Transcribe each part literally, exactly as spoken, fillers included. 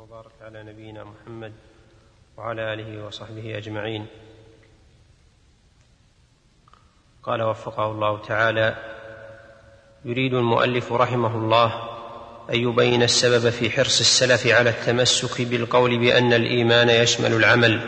وبارك على نبينا محمد وعلى آله وصحبه أجمعين. قال وفقه الله تعالى: يريد المؤلف رحمه الله أن يبين السبب في حرص السلف على التمسك بالقول بأن الإيمان يشمل العمل.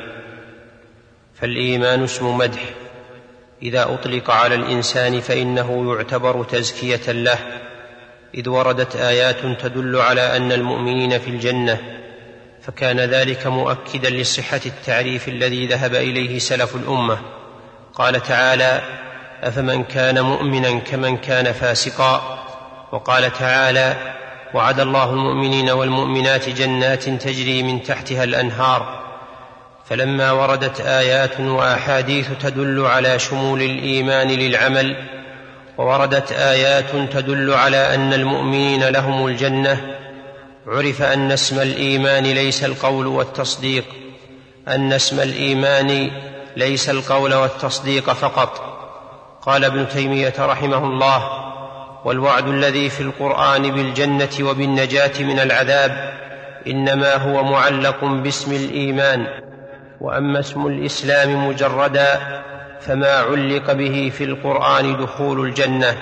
فالإيمان اسم مدح إذا أطلق على الإنسان فإنه يعتبر تزكية له، إذ وردت آيات تدل على أن المؤمنين في الجنة، فكان ذلك مؤكدا لصحة التعريف الذي ذهب إليه سلف الأمة. قال تعالى: أفمن كان مؤمنا كمن كان فاسقا. وقال تعالى: وعد الله المؤمنين والمؤمنات جنات تجري من تحتها الأنهار. فلما وردت آيات وأحاديث تدل على شمول الإيمان للعمل، ووردت آيات تدل على أن المؤمنين لهم الجنة، عرف أن اسم الإيمان ليس القول والتصديق أن اسم الإيمان ليس القول والتصديق فقط. قال ابن تيمية رحمه الله: والوعد الذي في القرآن بالجنة وبالنجاة من العذاب إنما هو معلق باسم الإيمان، وأما اسم الإسلام مجردا فما علق به في القرآن دخول الجنة.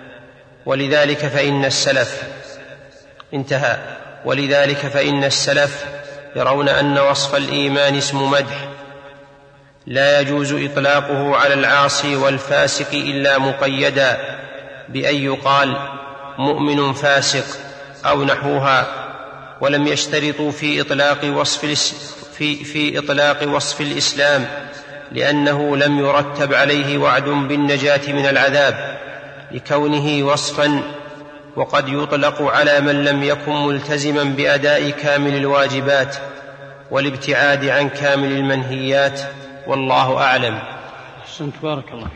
ولذلك فإن السلف انتهى ولذلك فإن السلف يرون أن وصف الإيمان اسم مدح لا يجوز إطلاقه على العاصي والفاسق إلا مقيدا بأن يقال مؤمن فاسق أو نحوها، ولم يشترطوا في إطلاق وصف في, في إطلاق وصف الإسلام لأنه لم يرتب عليه وعد بالنجاة من العذاب لكونه وصفا، وقد يطلق على من لم يكن ملتزما بأداء كامل الواجبات والابتعاد عن كامل المنهيات، والله أعلم. أحسنت، بارك الله.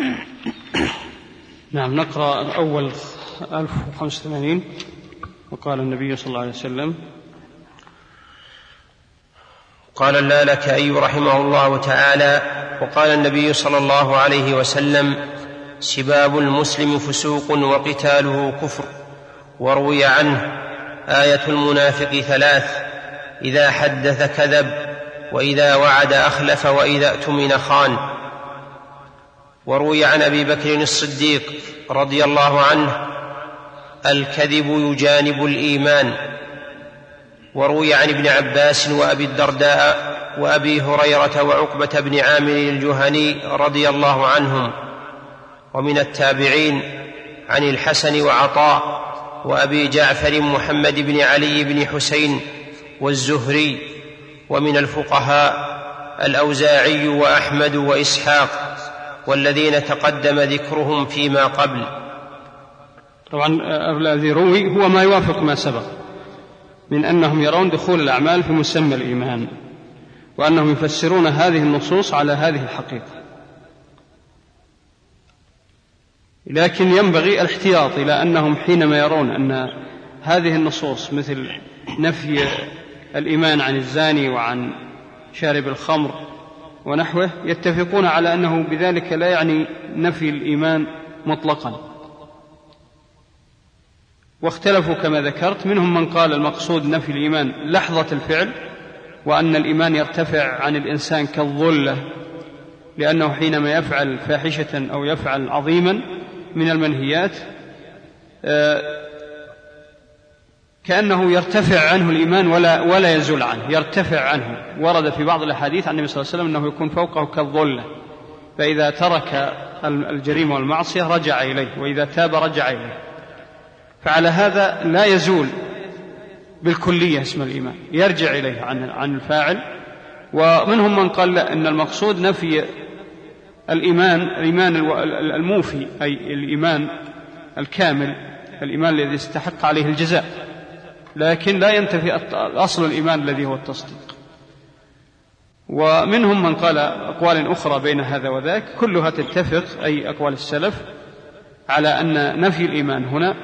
نعم، نقرأ أول ألف وخمسة وثمانين. وقال النبي صلى الله عليه وسلم: قال اللالكائي رحمه الله تعالى: وقال النبي صلى الله عليه وسلم: سباب المسلم فسوق وقتاله كفر. وروي عنه: آية المنافق ثلاث: إذا حدث كذب، وإذا وعد أخلف، وإذا اؤتمن خان. وروي عن أبي بكر الصديق رضي الله عنه: الكذب يجانب الإيمان. وروي عن ابن عباس وأبي الدرداء وأبي هريرة وعقبة بن عامر الجهني رضي الله عنهم. ومن التابعين عن الحسن وعطاء وأبي جعفر محمد بن علي بن حسين والزهري. ومن الفقهاء الأوزاعي وأحمد وإسحاق، والذين تقدم ذكرهم فيما قبل. طبعا الذي روي هو ما يوافق ما سبق من أنهم يرون دخول الأعمال في مسمى الإيمان، وأنهم يفسرون هذه النصوص على هذه الحقيقة. لكن ينبغي الاحتياط إلى أنهم حينما يرون أن هذه النصوص مثل نفي الإيمان عن الزاني وعن شارب الخمر ونحوه يتفقون على أنه بذلك لا يعني نفي الإيمان مطلقا. واختلفوا كما ذكرت، منهم من قال المقصود نفي الإيمان لحظة الفعل، وأن الإيمان يرتفع عن الإنسان كالظلة، لأنه حينما يفعل فاحشة أو يفعل عظيما من المنهيات كأنه يرتفع عنه الإيمان ولا, ولا يزول عنه، يرتفع عنه. ورد في بعض الأحاديث عن النبي صلى الله عليه وسلم أنه يكون فوقه كالظلة، فإذا ترك الجريمة والمعصية رجع إليه، وإذا تاب رجع إليه. فعلى هذا لا يزول بالكلية اسم الإيمان، يرجع إليه عن, عن الفاعل. ومنهم من قال لا، أن المقصود نفي الإيمان الإيمان الموفي، أي الإيمان الكامل، الإيمان الذي يستحق عليه الجزاء، لكن لا ينتفي أصل الإيمان الذي هو التصديق. ومنهم من قال أقوال أخرى بين هذا وذاك، كلها تتفق، أي أقوال السلف، على أن نفي الإيمان هنا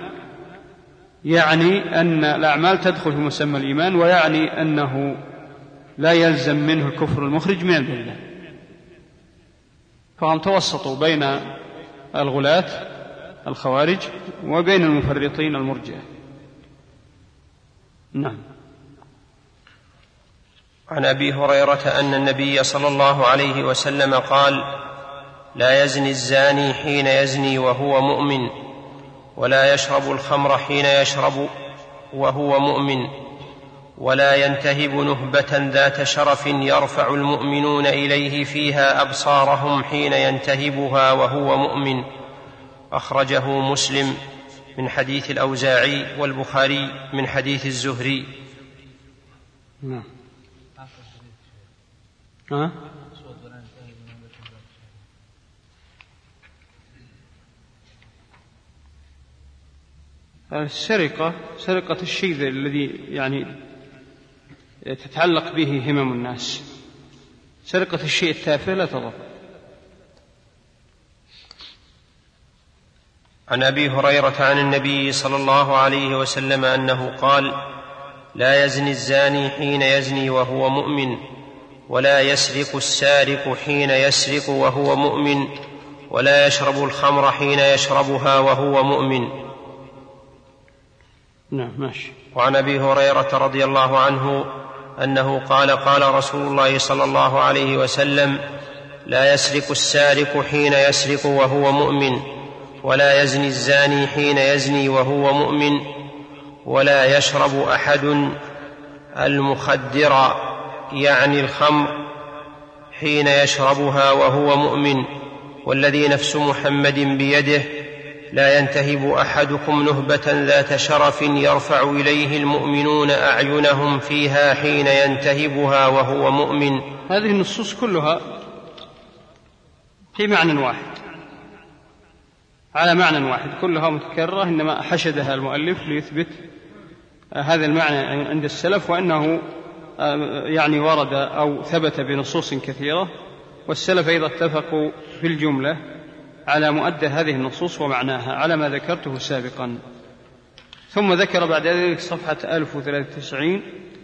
يعني أن الأعمال تدخل في مسمى الإيمان، ويعني أنه لا يلزم منه الكفر المخرج من الملة. فهم توسطوا بين الغلاة الخوارج وبين المفرطين المرجئة. نعم. عن أبي هريرة أن النبي صلى الله عليه وسلم قال: لا يزني الزاني حين يزني وهو مؤمن، ولا يشرب الخمر حين يشرب وهو مؤمن، ولا ينتهب نهبة ذات شرف يرفع المؤمنون إليه فيها أبصارهم حين ينتهبها وهو مؤمن. أخرجه مسلم من حديث الأوزاعي، والبخاري من حديث الزهري. نعم. ها؟ السرقة سرقة الشيء الذي يعني تتعلق به همم الناس. سرقة الشيء التافه لا تضر. عن أبي هريرة عن النبي صلى الله عليه وسلم أنه قال: لا يزني الزاني حين يزني وهو مؤمن، ولا يسرق السارق حين يسرق وهو مؤمن، ولا يشرب الخمر حين يشربها وهو مؤمن. نعم ماشي. وعن أبي هريرة رضي الله عنه أنه قال: قال رسول الله صلى الله عليه وسلم: لا يسرق السارق حين يسرق وهو مؤمن، ولا يزني الزاني حين يزني وهو مؤمن، ولا يشرب أحد المخدر يعني الخمر حين يشربها وهو مؤمن، والذي نفس محمد بيده لا ينتهب أحدكم نهبة ذات شرف يرفع إليه المؤمنون أعينهم فيها حين ينتهبها وهو مؤمن. هذه النصوص كلها في معنى واحد، على معنى واحد، كلها متكررة، إنما حشدها المؤلف ليثبت هذا المعنى عند السلف، وأنه يعني ورد أو ثبت بنصوص كثيرة، والسلف أيضا اتفقوا في الجملة على مؤدى هذه النصوص ومعناها على ما ذكرته سابقا. ثم ذكر بعد ذلك صفحة ألف وثلاثة وتسعين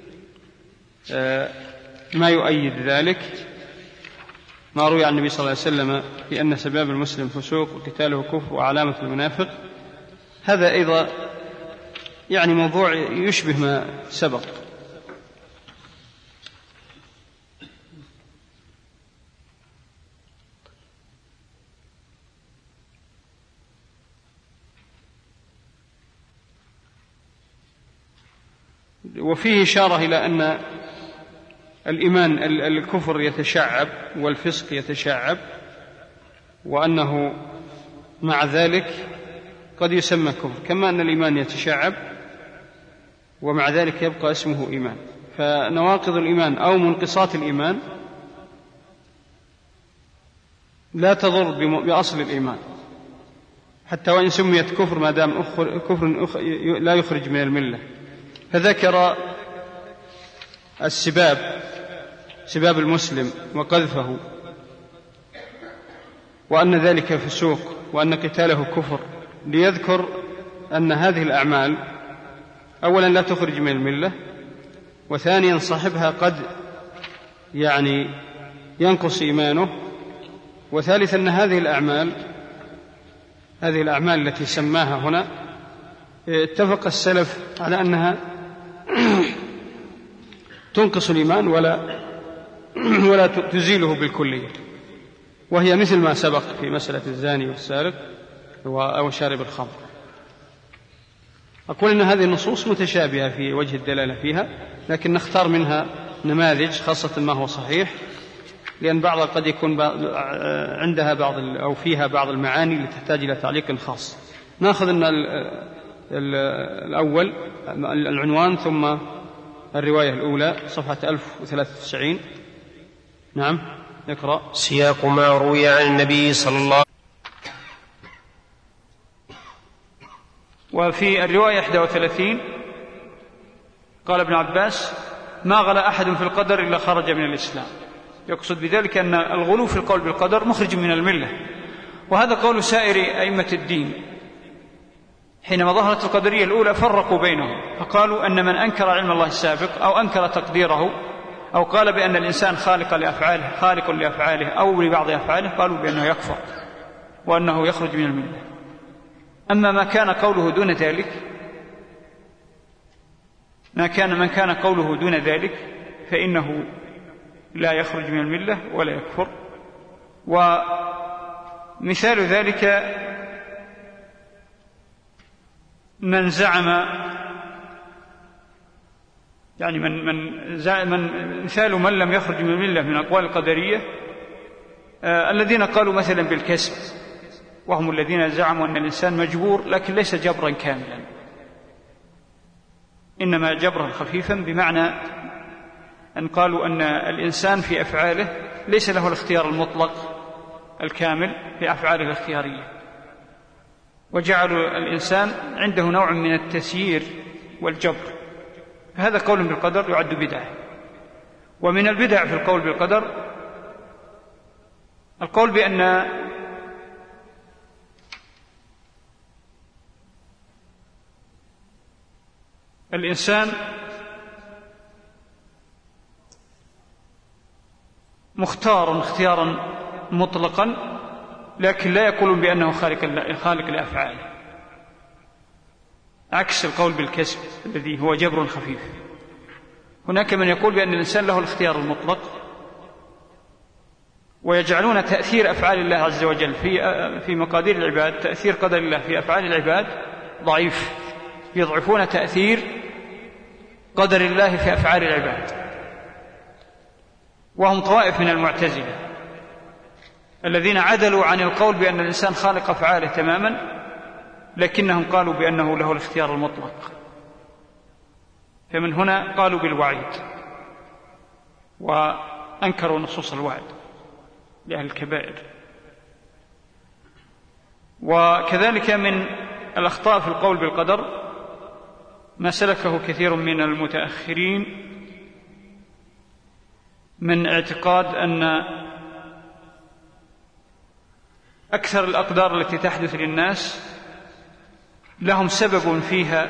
ما يؤيد ذلك، ما روي عن النبي صلى الله عليه وسلم في أن سباب المسلم فسوق وقتاله كفر وعلامة المنافق. هذا أيضا يعني موضوع يشبه ما سبق. وفيه إشارة إلى أن الإيمان الكفر يتشعب والفسق يتشعب، وأنه مع ذلك قد يسمى كفر، كما أن الإيمان يتشعب ومع ذلك يبقى اسمه إيمان. فنواقض الإيمان أو منقصات الإيمان لا تضر بأصل الإيمان، حتى وإن سميت كفر ما دام كفر لا يخرج من الملة. فذكر السباب، سباب المسلم وقذفه، وأن ذلك فسوق، وأن قتاله كفر، ليذكر أن هذه الأعمال أولا لا تخرج من الملة، وثانيا صاحبها قد يعني ينقص إيمانه، وثالثا أن هذه الأعمال هذه الأعمال التي سماها هنا اتفق السلف على أنها تنقص الإيمان ولا ولا تزيله بالكلية، وهي مثل ما سبق في مسألة الزاني والسارق أو شارب الخمر. أقول أن هذه النصوص متشابهة في وجه الدلالة فيها، لكن نختار منها نماذج خاصة ما هو صحيح، لأن بعضها قد يكون عندها بعض أو فيها بعض المعاني اللي تحتاج إلى تعليق خاص. نأخذ أن الأول العنوان ثم الرواية الأولى صفحة ألف وثلاثة وتسعين. نعم نقرأ. سياق ما روي عن النبي صلى الله عليه وسلم. وفي الرواية إحدى وثلاثين قال ابن عباس: ما غلا أحد في القدر إلا خرج من الإسلام. يقصد بذلك أن الغلو في القول بالقدر مخرج من الملة، وهذا قول سائر أئمة الدين. حينما ظهرت القدرية الأولى فرقوا بينهم، فقالوا أن من أنكر علم الله السابق أو أنكر تقديره أو قال بأن الإنسان خالق لأفعاله خالق لأفعاله أو لبعض أفعاله، قالوا بأنه يكفر وأنه يخرج من الملة. أما ما كان قوله دون ذلك ما كان من كان قوله دون ذلك فإنه لا يخرج من الملة ولا يكفر. ومثال ذلك من زعم يعني من من, من مثال من لم يخرج من الملة من أقوال القدرية آه الذين قالوا مثلا بالكسب، وهم الذين زعموا أن الإنسان مجبور لكن ليس جبرا كاملا، إنما جبرا خفيفا، بمعنى أن قالوا أن الإنسان في أفعاله ليس له الاختيار المطلق الكامل في أفعاله الاختيارية، وجعلوا الإنسان عنده نوع من التسيير والجبر. هذا قول بالقدر يعد بدعة. ومن البدع في القول بالقدر القول بأن الإنسان مختار اختيارا مطلقا، لكن لا يقولون بأنه خالق خالق لأفعاله، عكس القول بالكسب الذي هو جبر خفيف. هناك من يقول بأن الإنسان له الاختيار المطلق، ويجعلون تأثير أفعال الله عز وجل في في مقادير العباد، تأثير قدر الله في أفعال العباد ضعيف، يضعفون تأثير قدر الله في أفعال العباد. وهم طوائف من المعتزلة الذين عدلوا عن القول بأن الإنسان خالق أفعاله تماما، لكنهم قالوا بأنه له الاختيار المطلق، فمن هنا قالوا بالوعيد وأنكروا نصوص الوعد لأهل الكبائر. وكذلك من الأخطاء في القول بالقدر ما سلكه كثير من المتأخرين من اعتقاد أن أكثر الأقدار التي تحدث للناس لهم سبب فيها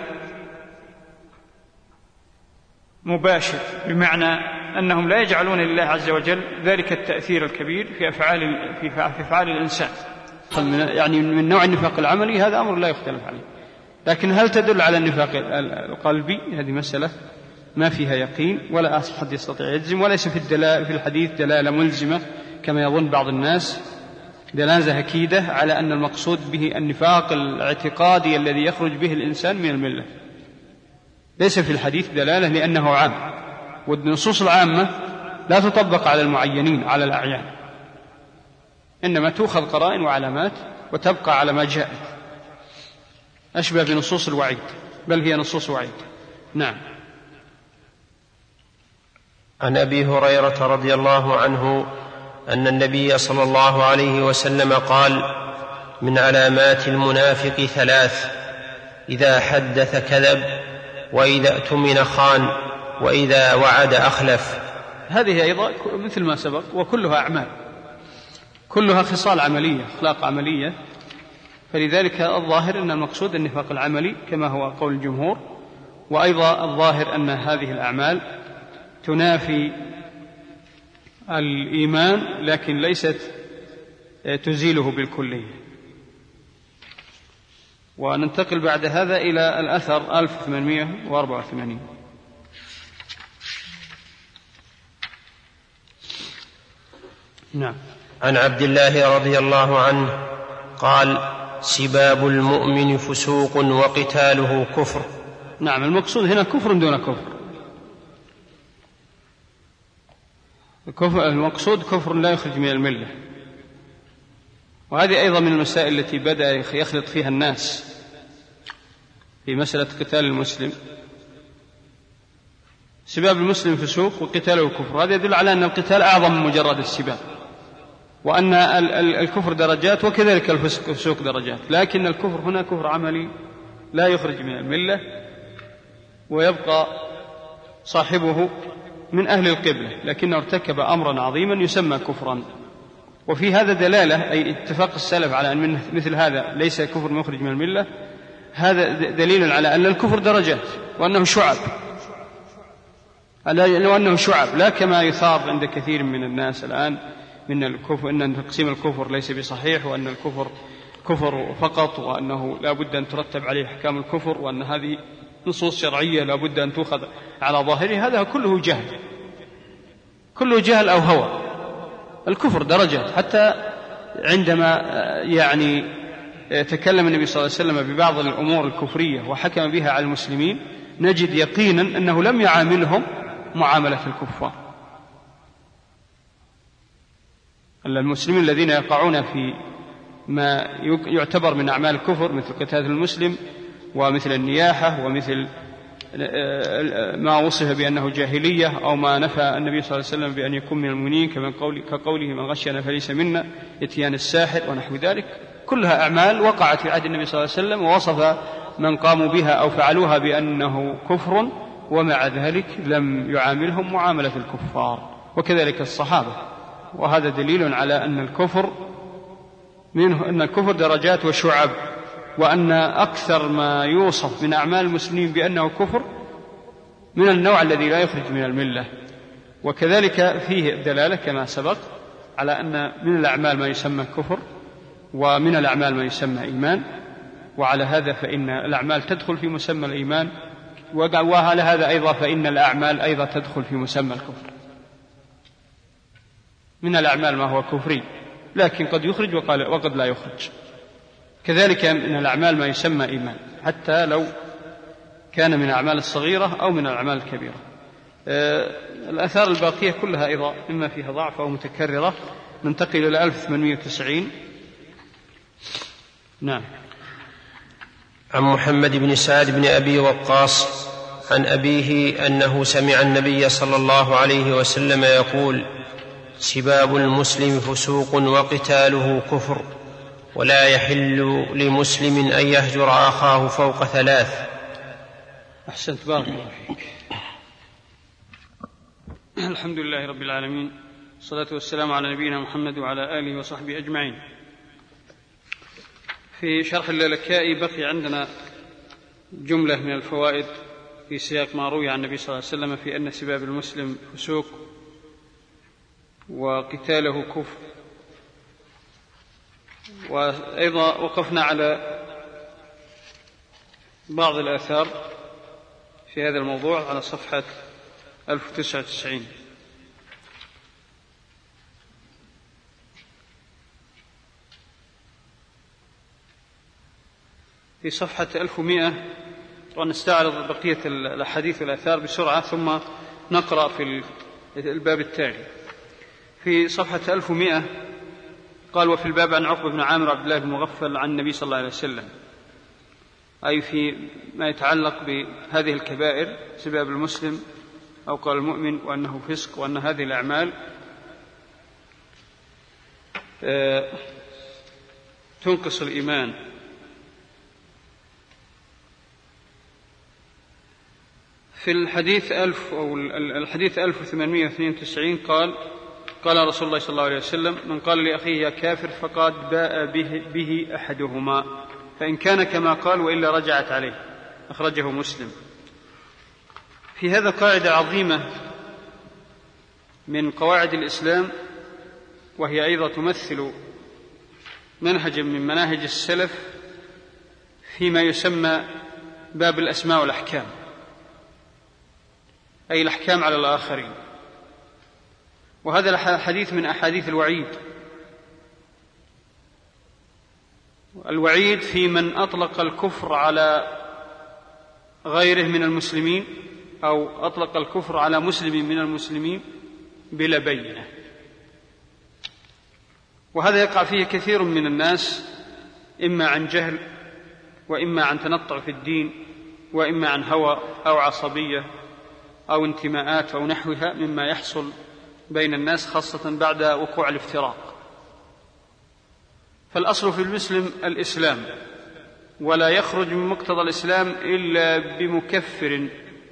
مباشر، بمعنى أنهم لا يجعلون لله عز وجل ذلك التأثير الكبير في أفعال في أفعال الإنسان. يعني من نوع النفاق العملي هذا أمر لا يختلف عليه، لكن هل تدل على النفاق القلبي؟ هذه مسألة ما فيها يقين ولا أحد يستطيع يجزم، وليس في الدلالة في الحديث دلالة ملزمة كما يظن بعض الناس، دلالة أكيدة على أن المقصود به النفاق الاعتقادي الذي يخرج به الإنسان من الملة. ليس في الحديث دلالة لأنه عام، والنصوص العامة لا تطبق على المعينين على الأعيان، إنما تؤخذ قرائن وعلامات وتبقى على ما جاءت، أشبه بنصوص الوعيد، بل هي نصوص وعيد. نعم. عن أبي هريرة رضي الله عنه أن النبي صلى الله عليه وسلم قال: من علامات المنافق ثلاث: إذا حدث كذب، وإذا اؤتمن خان، وإذا وعد أخلف. هذه أيضا مثل ما سبق، وكلها أعمال، كلها خصال عملية، أخلاق عملية، فلذلك الظاهر أن المقصود النفاق العملي كما هو قول الجمهور، وأيضا الظاهر أن هذه الأعمال تنافي الإيمان لكن ليست تزيله بالكلية. وننتقل بعد هذا إلى الأثر ألف وثمانمائة وأربعة وثمانين. نعم. عن عبد الله رضي الله عنه قال: سباب المؤمن فسوق وقتاله كفر. نعم، المقصود هنا كفر دون كفر، المقصود كفر لا يخرج من الملة. وهذه أيضا من المسائل التي بدأ يخلط فيها الناس في مسألة قتال المسلم. سباب المسلم فسوق وقتاله كفر، هذا يدل على أن القتال أعظم من مجرد السباب، وأن الكفر درجات وكذلك الفسوق درجات، لكن الكفر هنا كفر عملي لا يخرج من الملة، ويبقى صاحبه من أهل القبلة لكنه ارتكب أمرا عظيما يسمى كفرا. وفي هذا دلالة، أي اتفاق السلف على أن مثل هذا ليس كفر مخرج من الملة، هذا دليل على أن الكفر درجات، وأنه شعب، وأنه شعب، لا كما يثار عند كثير من الناس الآن من الكفر، أن تقسيم الكفر ليس بصحيح، وأن الكفر كفر فقط، وأنه لا بد أن ترتب عليه أحكام الكفر، وأن هذه نصوص شرعية لا بد أن تؤخذ على ظاهره. هذا كله جهل، كله جهل أو هوى. الكفر درجات، حتى عندما يعني تكلم النبي صلى الله عليه وسلم ببعض الأمور الكفرية وحكم بها على المسلمين نجد يقينا أنه لم يعاملهم معاملة الكفار. المسلمين الذين يقعون في ما يعتبر من أعمال الكفر مثل قتال المسلم ومثل النياحة ومثل ما وصف بأنه جاهلية أو ما نفى النبي صلى الله عليه وسلم بأن يكون من المؤمنين كقوله من غشنا فليس منا، إتيان الساحر ونحو ذلك، كلها أعمال وقعت في عهد النبي صلى الله عليه وسلم، ووصف من قاموا بها أو فعلوها بأنه كفر، ومع ذلك لم يعاملهم معاملة الكفار، وكذلك الصحابة. وهذا دليل على أن الكفر منه أن الكفر درجات وشعب، وأن أكثر ما يوصف من أعمال المسلمين بأنه كفر من النوع الذي لا يخرج من الملة. وكذلك فيه دلالة كما سبق على أن من الأعمال ما يسمى كفر ومن الأعمال ما يسمى إيمان، وعلى هذا فإن الأعمال تدخل في مسمى الإيمان، وعلى هذا أيضا فإن الأعمال أيضا تدخل في مسمى الكفر. من الأعمال ما هو كفري لكن قد يخرج وقد لا يخرج، كذلك من الأعمال ما يسمى إيمان حتى لو كان من الأعمال الصغيرة أو من الأعمال الكبيرة. الآثار الباقية كلها أيضا إما فيها ضعف أو متكررة. ننتقل إلى ألف وثمانمائة وتسعين. نعم. عن محمد بن سعد بن أبي وقاص عن أبيه أنه سمع النبي صلى الله عليه وسلم يقول: سباب المسلم فسوق وقتاله كفر، ولا يحل لمسلم أن يهجر أخاه فوق ثلاث. أحسنت، بارك الله فيك. الحمد لله رب العالمين، والصلاة والسلام على نبينا محمد وعلى آله وصحبه أجمعين. في شرح اللالكائي بقي عندنا جملة من الفوائد في سياق ما روي عن النبي صلى الله عليه وسلم في أن سباب المسلم فسوق وقتاله كفر. وأيضا وقفنا على بعض الآثار في هذا الموضوع على صفحة ألف وتسعة وتسعين. في صفحة ألف ومائة، ونستعرض بقية الأحاديث والآثار بسرعة ثم نقرأ في الباب التالي. في صفحة ألف ومائة قال: وفي الباب عن عقبة بن عامر عبد الله بن مغفل عن النبي صلى الله عليه وسلم، أي في ما يتعلق بهذه الكبائر، سباب المسلم أو قال المؤمن، وأنه فسق، وأن هذه الأعمال تنقص الإيمان. في الحديث ألف أو الحديث ألف وثمانمائة واثنين وتسعين قال: قال رسول الله صلى الله عليه وسلم: من قال لأخيه يا كافر فقد باء به, به أحدهما، فإن كان كما قال وإلا رجعت عليه. أخرجه مسلم. في هذا قاعدة عظيمة من قواعد الإسلام، وهي أيضا تمثل منهجا من مناهج السلف فيما يسمى باب الأسماء والأحكام، أي الأحكام على الآخرين. وهذا الحديث من أحاديث الوعيد، الوعيد في من أطلق الكفر على غيره من المسلمين أو أطلق الكفر على مسلم من المسلمين بلا بينة. وهذا يقع فيه كثير من الناس، إما عن جهل، وإما عن تنطع في الدين، وإما عن هوى أو عصبية أو انتماءات أو نحوها مما يحصل بين الناس خاصة بعد وقوع الافتراق. فالأصل في المسلم الإسلام، ولا يخرج من مقتضى الإسلام إلا بمكفر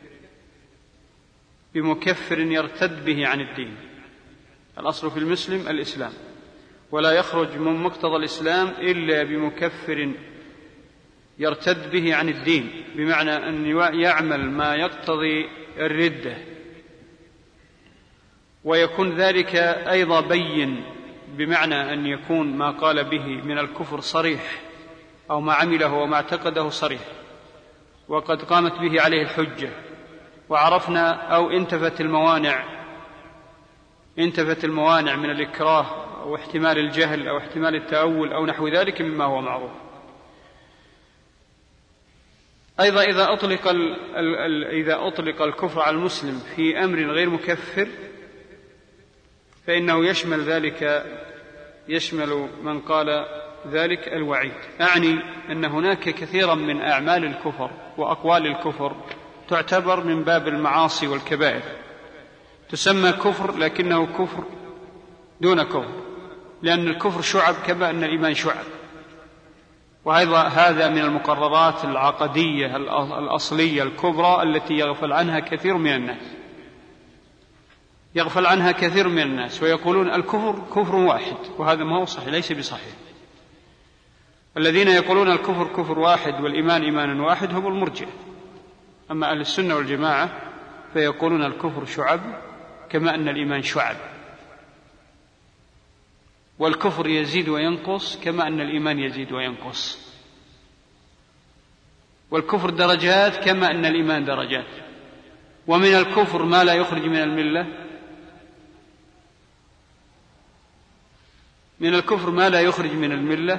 بمكفر يرتد به عن الدين. الأصل في المسلم الإسلام، ولا يخرج من مقتضى الإسلام إلا بمكفر يرتد به عن الدين، بمعنى أن يعمل ما يقتضي الردة، ويكون ذلك أيضا بين، بمعنى أن يكون ما قال به من الكفر صريح، أو ما عمله وما اعتقده صريح، وقد قامت به عليه الحجة، وعرفنا أو انتفت الموانع انتفت الموانع من الإكراه أو احتمال الجهل أو احتمال التأول أو نحو ذلك مما هو معروف. أيضا إذا أطلق, ال ال ال إذا أطلق الكفر على المسلم في أمر غير مكفر فإنه يشمل ذلك يشمل من قال ذلك الوعيد. أعني أن هناك كثيرا من أعمال الكفر وأقوال الكفر تعتبر من باب المعاصي والكبائر، تسمى كفر لكنه كفر دون كفر، لأن الكفر شعب كما أن الإيمان شعب. وأيضا هذا من المقررات العقدية الأصلية الكبرى التي يغفل عنها كثير من الناس يغفل عنها كثير من الناس ويقولون الكفر كفر واحد، وهذا ما هو صحيح، ليس بصحيح. الذين يقولون الكفر كفر واحد والإيمان إيمان واحد هم المرجئة. أما أهل السنة والجماعة فيقولون الكفر شعب كما أن الإيمان شعب، والكفر يزيد وينقص كما أن الإيمان يزيد وينقص، والكفر درجات كما أن الإيمان درجات. ومن الكفر ما لا يخرج من الملة من الكفر ما لا يخرج من الملة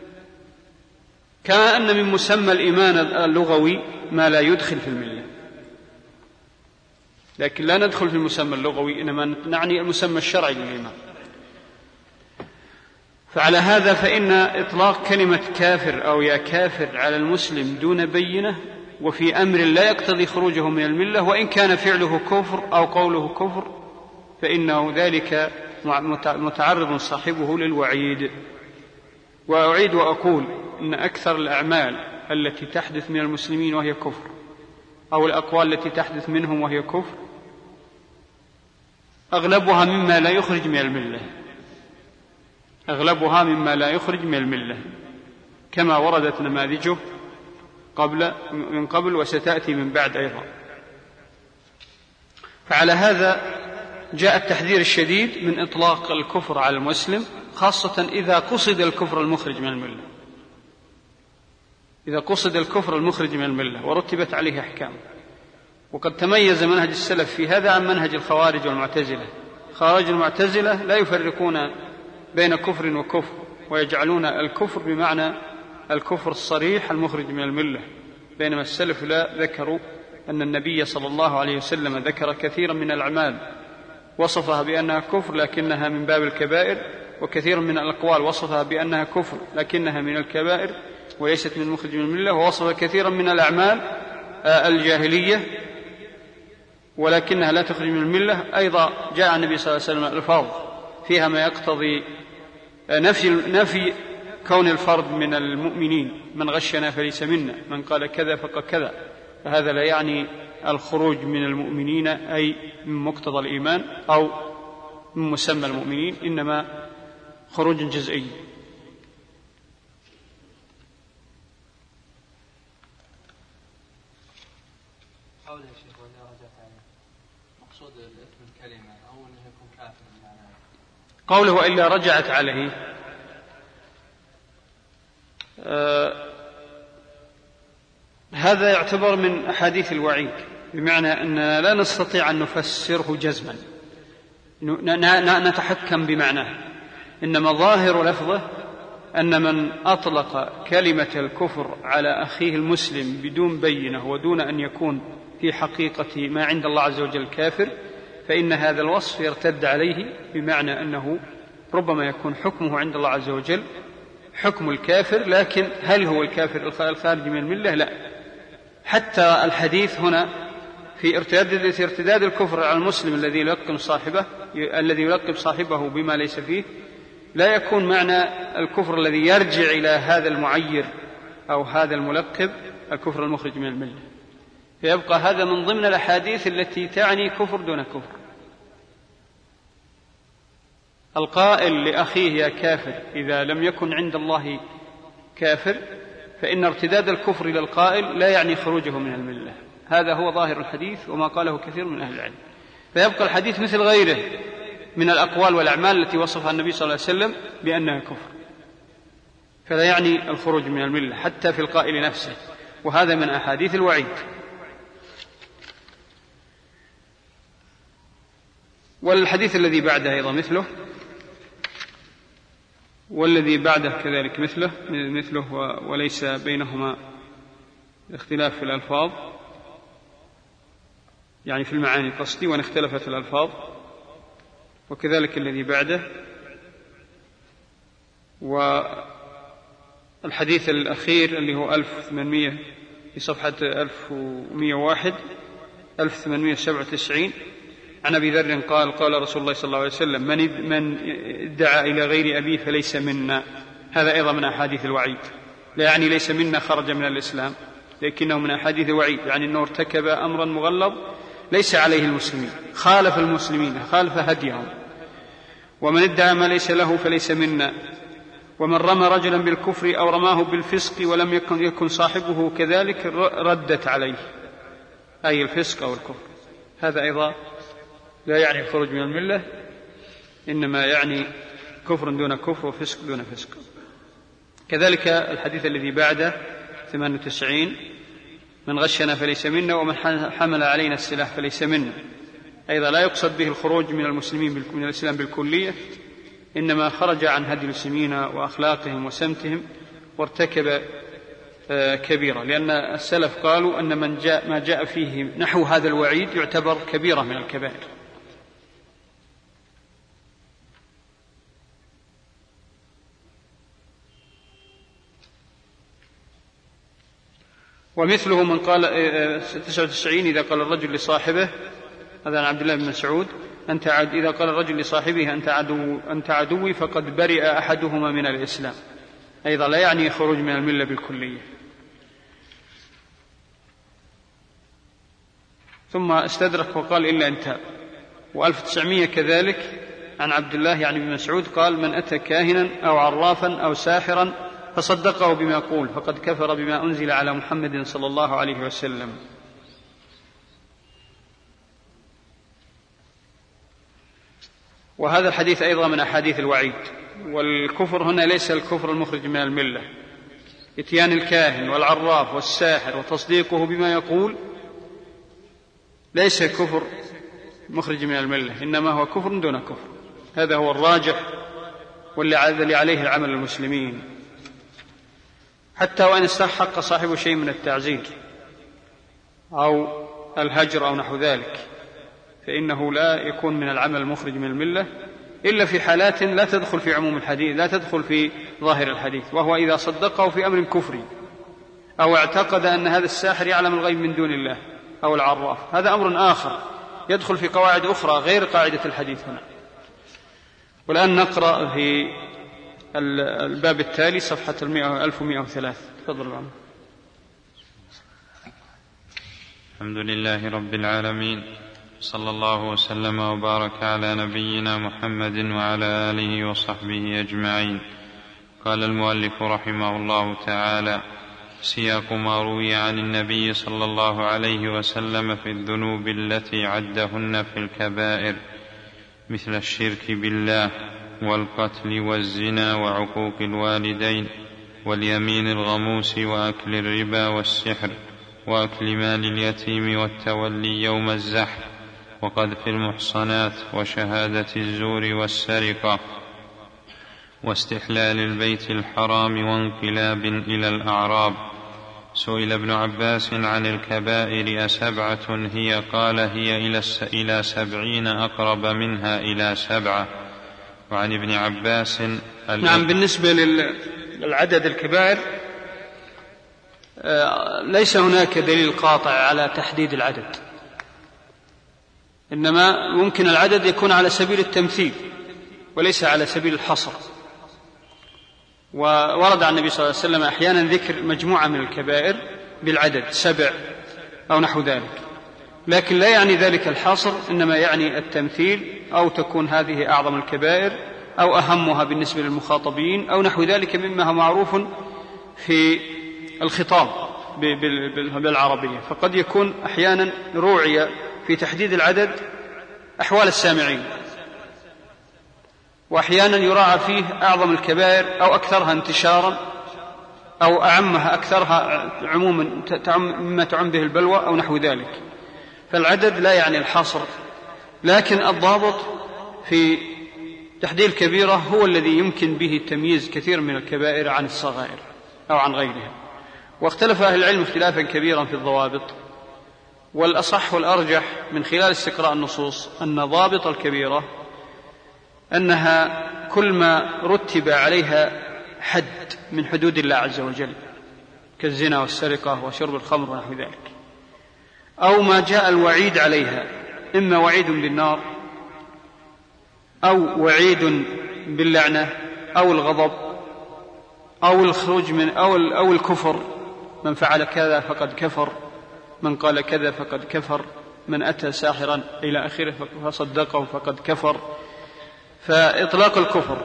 كما أن من مسمى الإيمان اللغوي ما لا يدخل في الملة، لكن لا ندخل في المسمى اللغوي، إنما نعني المسمى الشرعي للإيمان. فعلى هذا فإن إطلاق كلمة كافر أو يا كافر على المسلم دون بينة وفي أمر لا يقتضي خروجه من الملة، وإن كان فعله كفر أو قوله كفر، فإنه ذلك متعرض صاحبه للوعيد. وأعيد وأقول إن أكثر الأعمال التي تحدث من المسلمين وهي كفر، أو الأقوال التي تحدث منهم وهي كفر، أغلبها مما لا يخرج من الملة أغلبها مما لا يخرج من الملة كما وردت نماذجه قبل من قبل وستأتي من بعد أيضا. فعلى هذا جاء التحذير الشديد من إطلاق الكفر على المسلم، خاصة إذا قصد الكفر المخرج من الملة إذا قصد الكفر المخرج من الملة ورتبت عليه أحكام. وقد تميز منهج السلف في هذا عن منهج الخوارج والمعتزلة. خوارج المعتزلة لا يفرقون بين كفر وكفر، ويجعلون الكفر بمعنى الكفر الصريح المخرج من الملة، بينما السلف لا، ذكروا أن النبي صلى الله عليه وسلم ذكر كثيرا من الأعمال وصفها بأنها كفر لكنها من باب الكبائر، وكثيرا من الأقوال وصفها بأنها كفر لكنها من الكبائر وليست من مخرج من الملة، ووصف كثيرا من الأعمال الجاهلية ولكنها لا تخرج من الملة. أيضا جاء النبي صلى الله عليه وسلم الفرض فيها ما يقتضي نفي, نفي كون الفرد من المؤمنين، من غشنا فليس منا، من قال كذا فقد كذا. فهذا لا يعني الخروج من المؤمنين أي من مقتضى الإيمان أو من مسمى المؤمنين، إنما خروج جزئي. قوله يا شيخ وإذا رجعت عليه، مقصود الإثم الكلمة أو أنه يكون كافر بمعنى قوله وإلا رجعت عليه، آه هذا يعتبر من أحاديث الوعيد، بمعنى أننا لا نستطيع أن نفسره جزما، نتحكم بمعناه، إنما ظاهر لفظه أن من أطلق كلمة الكفر على أخيه المسلم بدون بينة ودون أن يكون في حقيقة ما عند الله عز وجل كافر، فإن هذا الوصف يرتد عليه، بمعنى أنه ربما يكون حكمه عند الله عز وجل حكم الكافر، لكن هل هو الكافر الخارج من الملة؟ لا. حتى الحديث هنا في ارتداد ارتداد الكفر على المسلم الذي يلقب صاحبه الذي يلقب صاحبه بما ليس فيه، لا يكون معنى الكفر الذي يرجع إلى هذا المعير أو هذا الملقب الكفر المخرج من الملة، فيبقى هذا من ضمن الأحاديث التي تعني كفر دون كفر. القائل لأخيه يا كافر إذا لم يكن عند الله كافر، فإن ارتداد الكفر إلى القائل لا يعني خروجه من الملة. هذا هو ظاهر الحديث وما قاله كثير من أهل العلم. فيبقى الحديث مثل غيره من الأقوال والأعمال التي وصفها النبي صلى الله عليه وسلم بأنها كفر، فلا يعني الخروج من الملة حتى في القائل نفسه، وهذا من أحاديث الوعيد. والحديث الذي بعده أيضا مثله، والذي بعده كذلك مثله مثله وليس بينهما اختلاف في الألفاظ، يعني في المعاني قصدي، وإن اختلفت الألفاظ، وكذلك الذي بعده. والحديث الأخير اللي هو ألف وثمانمائة في صفحة ألف ومائة وواحد ألف وثمانمائة وسبعة وتسعين عن أبي ذر قال قال رسول الله صلى الله عليه وسلم من من ادعى إلى غير أبيه فليس منا. هذا أيضا من أحاديث الوعيد، لا يعني ليس منا خرج من الإسلام، لكنه من أحاديث الوعيد، يعني أنه ارتكب أمرا مغلظ ليس عليه المسلمين، خالف المسلمين، خالف هديهم. ومن ادعى ما ليس له فليس منا. ومن رمى رجلا بالكفر أو رماه بالفسق ولم يكن, يكن صاحبه كذلك ردت عليه، أي الفسق أو الكفر. هذا أيضا لا يعني الخروج من الملة، إنما يعني كفر دون كفر وفسق دون فسق. كذلك الحديث الذي بعده ثمانية وتسعين من غشنا فليس منا ومن حمل علينا السلاح فليس منا. أيضا لا يقصد به الخروج من المسلمين من الإسلام بالكلية، إنما خرج عن هدي المسلمين وأخلاقهم وسمتهم وارتكب كبيرة، لأن السلف قالوا أن من جاء ما جاء فيه نحو هذا الوعيد يعتبر كبيرة من الكبائر. ومثله من قال تسعة وتسعين إذا قال الرجل لصاحبه، هذا عن عبد الله بن مسعود، أنت عد إذا قال الرجل لصاحبه أنت عدو أنت عدوي فقد برئ أحدهما من الإسلام. أيضا لا يعني خروج من الملة بالكلية. ثم استدرك وقال إلا أن تاب. وألف وتسعمائة كذلك عن عبد الله يعني بن مسعود قال من أتى كاهنا أو عرافا أو ساحرا فصدقه بما يقول فقد كفر بما أنزل على محمد صلى الله عليه وسلم. وهذا الحديث أيضا من أحاديث الوعيد. والكفر هنا ليس الكفر المخرج من الملة، إتيان الكاهن والعراف والساحر وتصديقه بما يقول ليس كفر مخرج من الملة، إنما هو كفر دون كفر. هذا هو الراجح واللي عليه العمل المسلمين، حتى وإن استحق صاحب شيء من التعزير أو الهجر أو نحو ذلك، فإنه لا يكون من العمل المخرج من الملة إلا في حالات لا تدخل في عموم الحديث، لا تدخل في ظاهر الحديث، وهو إذا صدقه في أمر كفري أو اعتقد أن هذا الساحر يعلم الغيب من دون الله أو العراف، هذا أمر آخر يدخل في قواعد أخرى غير قاعدة الحديث هنا. والآن نقرأ في الباب التالي صفحة ألف ومائة وثلاثة. تفضل العلم. الحمد لله رب العالمين، صلى الله وسلم وبارك على نبينا محمد وعلى آله وصحبه أجمعين. قال المؤلف رحمه الله تعالى: سياق ما روي عن النبي صلى الله عليه وسلم في الذنوب التي عدهن في الكبائر مثل الشرك بالله والقتل والزنا وعقوق الوالدين واليمين الغموس وأكل الربا والسحر وأكل مال اليتيم والتولي يوم الزحف وقذف المحصنات وشهادة الزور والسرقة واستحلال البيت الحرام وانقلاب إلى الأعراب. سئل ابن عباس عن الكبائر أسبعة هي؟ قال: هي إلى سبعين أقرب منها إلى سبعة. وعن ابن عباس نعم. بالنسبة للعدد الكبائر ليس هناك دليل قاطع على تحديد العدد، إنما ممكن العدد يكون على سبيل التمثيل وليس على سبيل الحصر. وورد عن النبي صلى الله عليه وسلم أحيانا ذكر مجموعة من الكبائر بالعدد سبع أو نحو ذلك، لكن لا يعني ذلك الحصر، إنما يعني التمثيل، أو تكون هذه أعظم الكبائر أو أهمها بالنسبة للمخاطبين أو نحو ذلك مما هو معروف في الخطاب بالعربية. فقد يكون أحيانا روعي في تحديد العدد أحوال السامعين، وأحيانا يراعى فيه أعظم الكبائر أو أكثرها انتشارا أو أعمها أكثرها عموما مما تعم به البلوى أو نحو ذلك. فالعدد لا يعني الحصر لكن الضابط في تحديد الكبيرة هو الذي يمكن به تمييز كثير من الكبائر عن الصغائر أو عن غيرها. واختلف أهل العلم اختلافا كبيرا في الضوابط، والأصح والأرجح من خلال استقراء النصوص أن ضابط الكبيرة أنها كل ما رتب عليها حد من حدود الله عز وجل كالزنا والسرقة وشرب الخمر ونحو ذلك، أو ما جاء الوعيد عليها، إما وعيد بالنار أو وعيد باللعنة أو الغضب أو الخروج من أو, أو الكفر، من فعل كذا فقد كفر، من قال كذا فقد كفر، من أتى ساحرا إلى آخره فصدقه فقد كفر. فإطلاق الكفر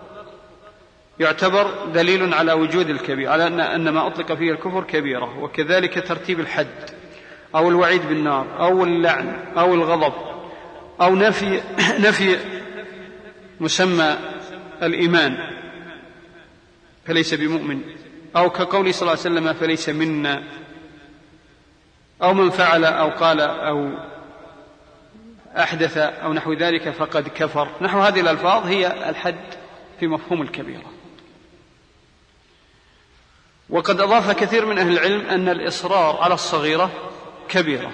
يعتبر دليل على وجود الكبير، على أن ما أطلق فيه الكفر كبيرة. وكذلك ترتيب الحد أو الوعيد بالنار أو اللعن أو الغضب أو نفي, نفي مسمى الإيمان فليس بمؤمن، أو كقول صلى الله عليه وسلم فليس منا، أو من فعل أو قال أو أحدث أو نحو ذلك فقد كفر. نحو هذه الألفاظ هي الحد في مفهوم الكبيرة. وقد أضاف كثير من أهل العلم أن الإصرار على الصغيرة كبيرة،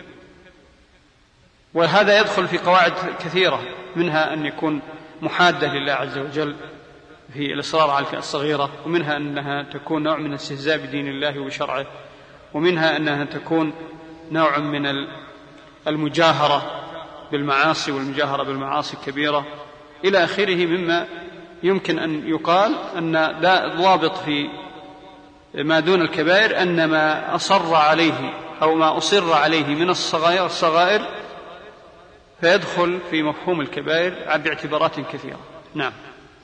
وهذا يدخل في قواعد كثيرة، منها أن يكون محادة لله عز وجل في الإصرار على الصغيرة، ومنها أنها تكون نوع من الاستهزاء بدين الله وبشرعه، ومنها أنها تكون نوع من المجاهرة بالمعاصي والمجاهرة بالمعاصي الكبيرة إلى آخره، مما يمكن أن يقال أن لا ضابط في ما دون الكبائر أن ما أصر عليه أو ما أصر عليه من الصغائر, الصغائر فيدخل في مفهوم الكبائر باعتبارات كثيرة. نعم.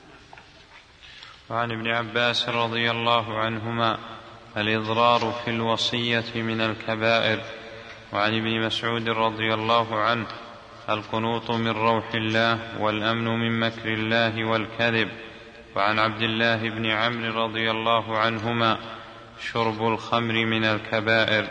وعن ابن عباس رضي الله عنهما الإضرار في الوصية من الكبائر. وعن ابن مسعود رضي الله عنه القنوط من روح الله والأمن من مكر الله والكذب. وعن عبد الله بن عمرو رضي الله عنهما شرب الخمر من الكبائر.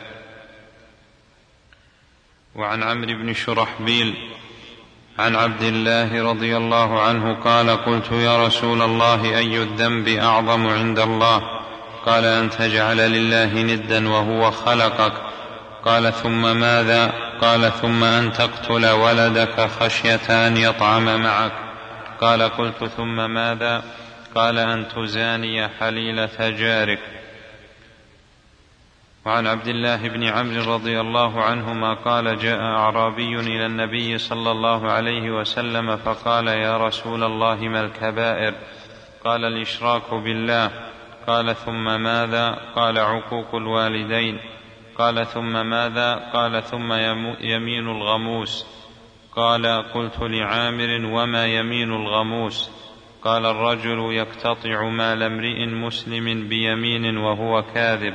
وعن عمرو بن شرحبيل عن عبد الله رضي الله عنه قال قلت يا رسول الله أي الذنب أعظم عند الله؟ قال أن تجعل لله ندا وهو خلقك. قال ثم ماذا؟ قال ثم أن تقتل ولدك خشية أن يطعم معك. قال قلت ثم ماذا؟ قال أن تزاني حليلة جارك. وعن عبد الله بن عمرو رضي الله عنهما قال جاء أعرابي إلى النبي صلى الله عليه وسلم فقال يا رسول الله ما الكبائر؟ قال الإشراك بالله. قال ثم ماذا؟ قال عقوق الوالدين. قال ثم ماذا؟ قال ثم يمين الغموس. قال قلت لعامر وما يمين الغموس؟ قال الرجل يقتطع مال امرئ مسلم بيمين وهو كاذب.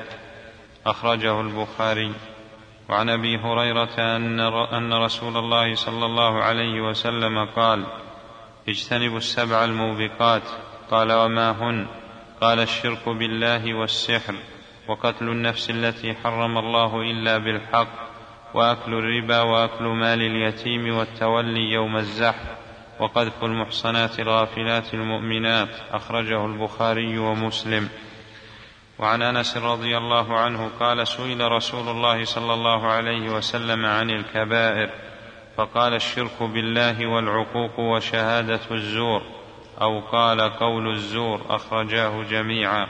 أخرجه البخاري. وعن أبي هريرة أن رسول الله صلى الله عليه وسلم قال اجتنبوا السبع الموبقات. قال وما هن؟ قال الشرك بالله والسحر وقتل النفس التي حرم الله إلا بالحق وأكل الربا وأكل مال اليتيم والتولي يوم الزحف وقذف المحصنات الغافلات المؤمنات. أخرجه البخاري ومسلم. وعن أنس رضي الله عنه قال سئل رسول الله صلى الله عليه وسلم عن الكبائر فقال الشرك بالله والعقوق وشهادة الزور أو قال قول الزور. أخرجاه جميعا.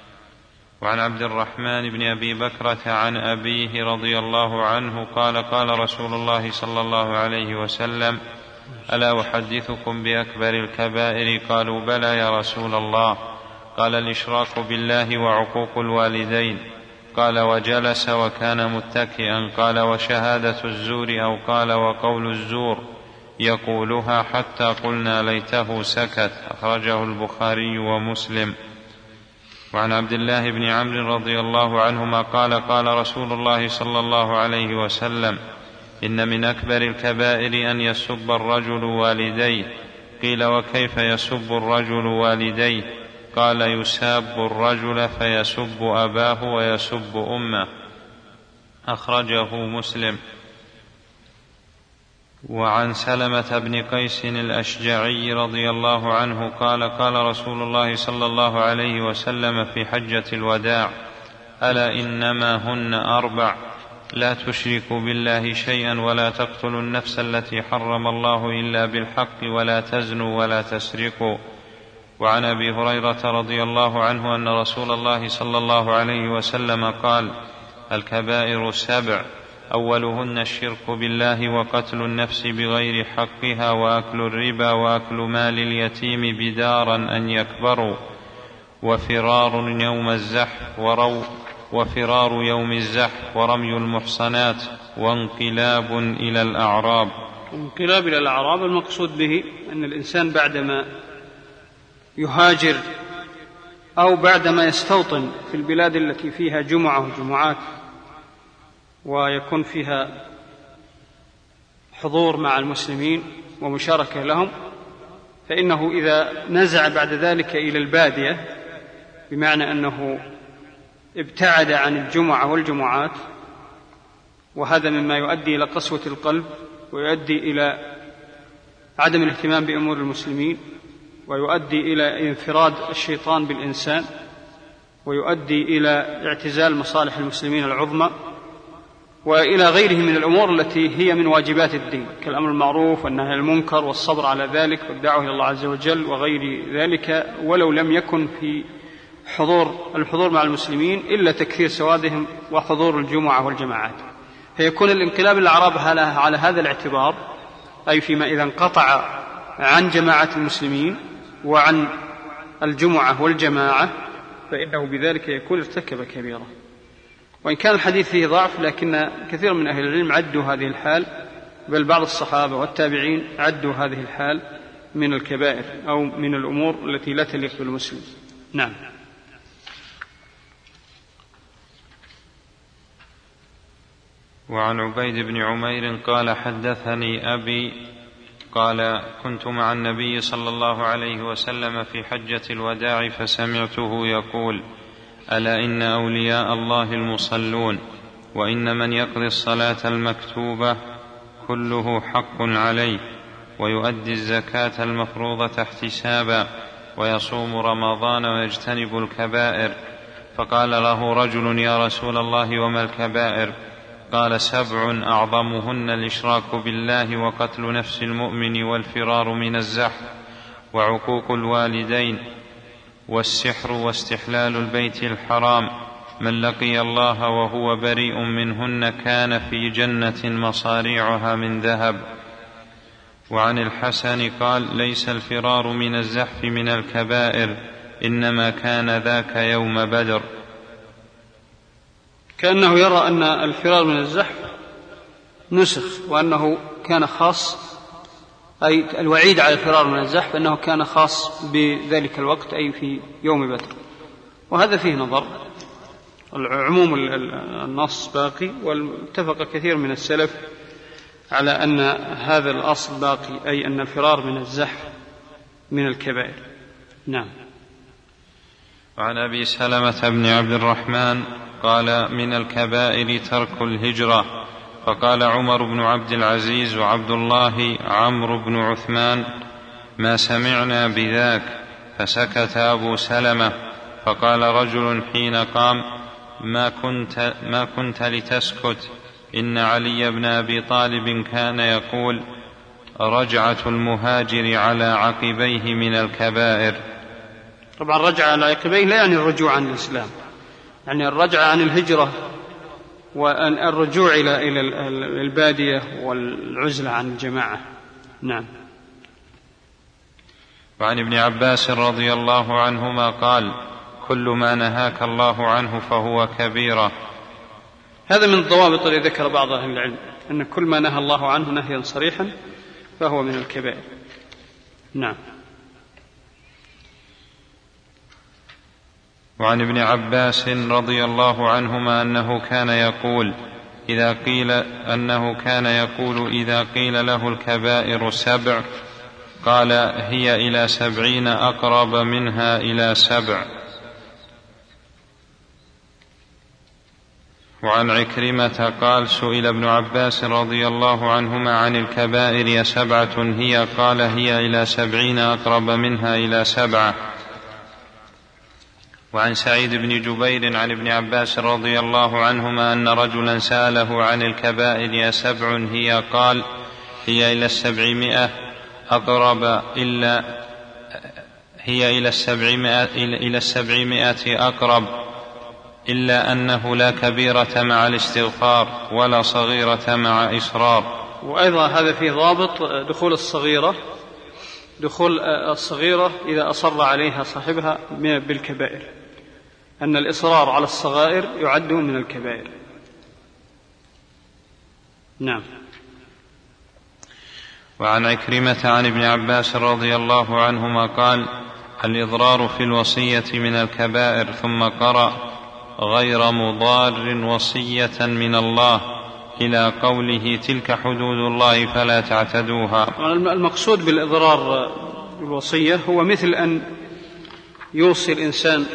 وعن عبد الرحمن بن أبي بكرة عن أبيه رضي الله عنه قال قال رسول الله صلى الله عليه وسلم ألا أحدثكم بأكبر الكبائر؟ قالوا بلى يا رسول الله. قال الإشراك بالله وعقوق الوالدين. قال وجلس وكان متكئا. قال وشهادة الزور أو قال وقول الزور يقولها حتى قلنا ليته سكت. أخرجه البخاري ومسلم. وعن عبد الله بن عمرو رضي الله عنهما قال قال رسول الله صلى الله عليه وسلم إن من أكبر الكبائر أن يسب الرجل والديه. قيل وكيف يسب الرجل والديه؟ قال يساب الرجل فيسب أباه ويسب أمه. أخرجه مسلم. وعن سلمة بن قيس الأشجعي رضي الله عنه قال قال رسول الله صلى الله عليه وسلم في حجة الوداع: ألا إنما هن أربع: لا تشركوا بالله شيئا، ولا تقتلوا النفس التي حرم الله إلا بالحق، ولا تزنوا، ولا تسرقوا. وعن أبي هريرة رضي الله عنه أن رسول الله صلى الله عليه وسلم قال: الكبائر سبع: أولهن الشرك بالله، وقتل النفس بغير حقها، وأكل الربا، وأكل مال اليتيم بدارا أن يكبروا، وفرار يوم الزحف ورو وفرار يوم الزحف ورمي المحصنات، وانقلاب إلى الأعراب. انقلاب إلى الأعراب المقصود به أن الإنسان بعدما يهاجر أو بعدما يستوطن في البلاد التي فيها جمعة وجمعات ويكون فيها حضور مع المسلمين ومشاركة لهم، فإنه إذا نزع بعد ذلك إلى البادية، بمعنى أنه ابتعد عن الجمعة والجمعات، وهذا مما يؤدي إلى قسوة القلب ويؤدي إلى عدم الاهتمام بأمور المسلمين، ويؤدي إلى انفراد الشيطان بالإنسان، ويؤدي إلى اعتزال مصالح المسلمين العظمى، وإلى غيره من الأمور التي هي من واجبات الدين، كالأمر المعروف والنهي عن المنكر والصبر على ذلك والدعوة إلى الله عز وجل وغير ذلك، ولو لم يكن في حضور الحضور مع المسلمين إلا تكثير سوادهم وحضور الجمعة والجماعات. فيكون الانقلاب الأعراب على هذا الاعتبار، أي فيما إذا انقطع عن جماعة المسلمين وعن الجمعة والجماعة، فإنه بذلك يكون ارتكب كبيرة. وإن كان الحديث فيه ضعف، لكن كثير من أهل العلم عدوا هذه الحال، بل بعض الصحابة والتابعين عدوا هذه الحال من الكبائر أو من الأمور التي لا تليق بالمسلم. نعم. وعن عبيد بن عمير قال: حدثني أبي قال: كنت مع النبي صلى الله عليه وسلم في حجة الوداع فسمعته يقول: ألا إن أولياء الله المصلون، وإن من يقضي الصلاة المكتوبة كله حق عليه، ويؤدي الزكاة المفروضة احتسابا، ويصوم رمضان ويجتنب الكبائر. فقال له رجل: يا رسول الله وما الكبائر؟ قال: سبع أعظمهن الإشراك بالله، وقتل نفس المؤمن، والفرار من الزحف، وعقوق الوالدين، والسحر، واستحلال البيت الحرام. من لقي الله وهو بريء منهن كان في جنة مصاريعها من ذهب. وعن الحسن قال: ليس الفرار من الزحف من الكبائر، إنما كان ذاك يوم بدر. كأنه يرى أن الفرار من الزحف نسخ، وأنه كان خاص، أي الوعيد على الفرار من الزحف أنه كان خاص بذلك الوقت، أي في يوم بدر. وهذا فيه نظر، العموم النص باقي، واتفق كثير من السلف على أن هذا الأصل باقي، أي أن الفرار من الزحف من الكبائر. نعم. وعن أبي سلمة بن عبد الرحمن قال: من الكبائر ترك الهجرة. فقال عمر بن عبد العزيز وعبد الله عمرو بن عثمان: ما سمعنا بذاك. فسكت أبو سلمة. فقال رجل حين قام: ما كنت, ما كنت لتسكت، إن علي بن أبي طالب كان يقول: رجعة المهاجر على عقبيه من الكبائر. طبعا الرجعة على عقبيه لا يعني الرجوع عن الإسلام، يعني الرجعة عن الهجرة والرجوع إلى البادية والعزلة عن الجماعة. نعم. وعن ابن عباس رضي الله عنهما قال: كل ما نهاك الله عنه فهو كبيرة. هذا من الضوابط التي ذكر بعض أهل العلم، أن كل ما نهى الله عنه نهيا صريحا فهو من الكبائر. نعم. وعن ابن عباس رضي الله عنهما أنه كان يقول إذا قيل أنه كان يقول إذا قيل له الكبائر سبع قال: هي إلى سبعين أقرب منها إلى سبع. وعن عكرمة قال سئل ابن عباس رضي الله عنهما عن الكبائر سبعة هي؟ قال هي إلى سبعين أقرب منها إلى سبعة. وعن سعيد بن جبير عن ابن عباس رضي الله عنهما أن رجلا سأله عن الكبائر سبع هي؟ قال هي إلى السبعمائة أقرب إلا هي إلى السبعمائة, إلى السبعمائة أقرب إلا أنه لا كبيرة مع الاستغفار ولا صغيرة مع إصرار. وأيضا هذا فيه ضابط دخول الصغيرة دخول الصغيرة إذا أصر عليها صاحبها بالكبائر، أن الإصرار على الصغائر يعد من الكبائر. نعم. وعن عكرمة عن ابن عباس رضي الله عنهما قال الإضرار في الوصية من الكبائر، ثم قرأ غير مضار وصية من الله إلى قوله تلك حدود الله فلا تعتدوها. المقصود بالإضرار بالوصية هو مثل أن يوصي الإنسان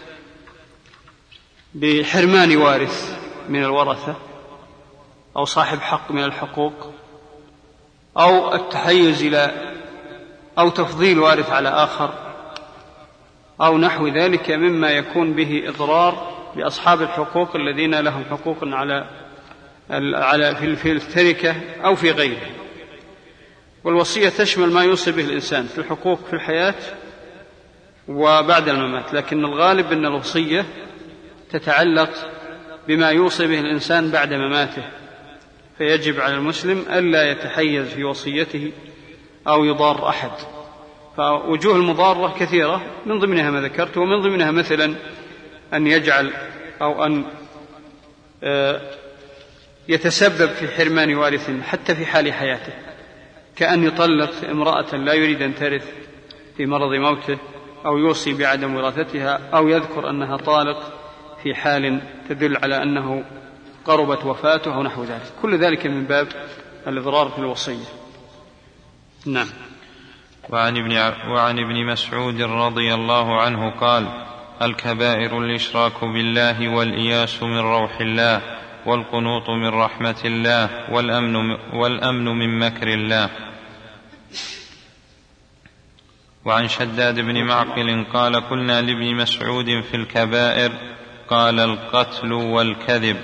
بحرمان وارث من الورثة أو صاحب حق من الحقوق، أو التحيز إلى أو تفضيل وارث على آخر، أو نحو ذلك مما يكون به إضرار بأصحاب الحقوق الذين لهم حقوق على على في التركة أو في غيره. والوصية تشمل ما يوصي به الإنسان في الحقوق في الحياة وبعد الممات، لكن الغالب أن الوصية تتعلق بما يوصي به الإنسان بعد مماته، فيجب على المسلم ألا يتحيز في وصيته أو يضار أحد. فوجوه المضارة كثيرة، من ضمنها ما ذكرت، ومن ضمنها مثلا أن يجعل أو أن يتسبب في حرمان وارث حتى في حال حياته، كأن يطلق امرأة لا يريد أن ترث في مرض موته، أو يوصي بعدم وراثتها، أو يذكر أنها طالق في حال تدل على أنه قربت وفاته ونحو ذلك. كل ذلك من باب الإضرار في الوصية. نعم. وعن ابن, وعن ابن مسعود رضي الله عنه قال الكبائر الإشراك بالله والإياس من روح الله والقنوط من رحمة الله والأمن, والأمن من مكر الله. وعن شداد بن معقل قال قلنا لابن مسعود في الكبائر قال القتل والكذب.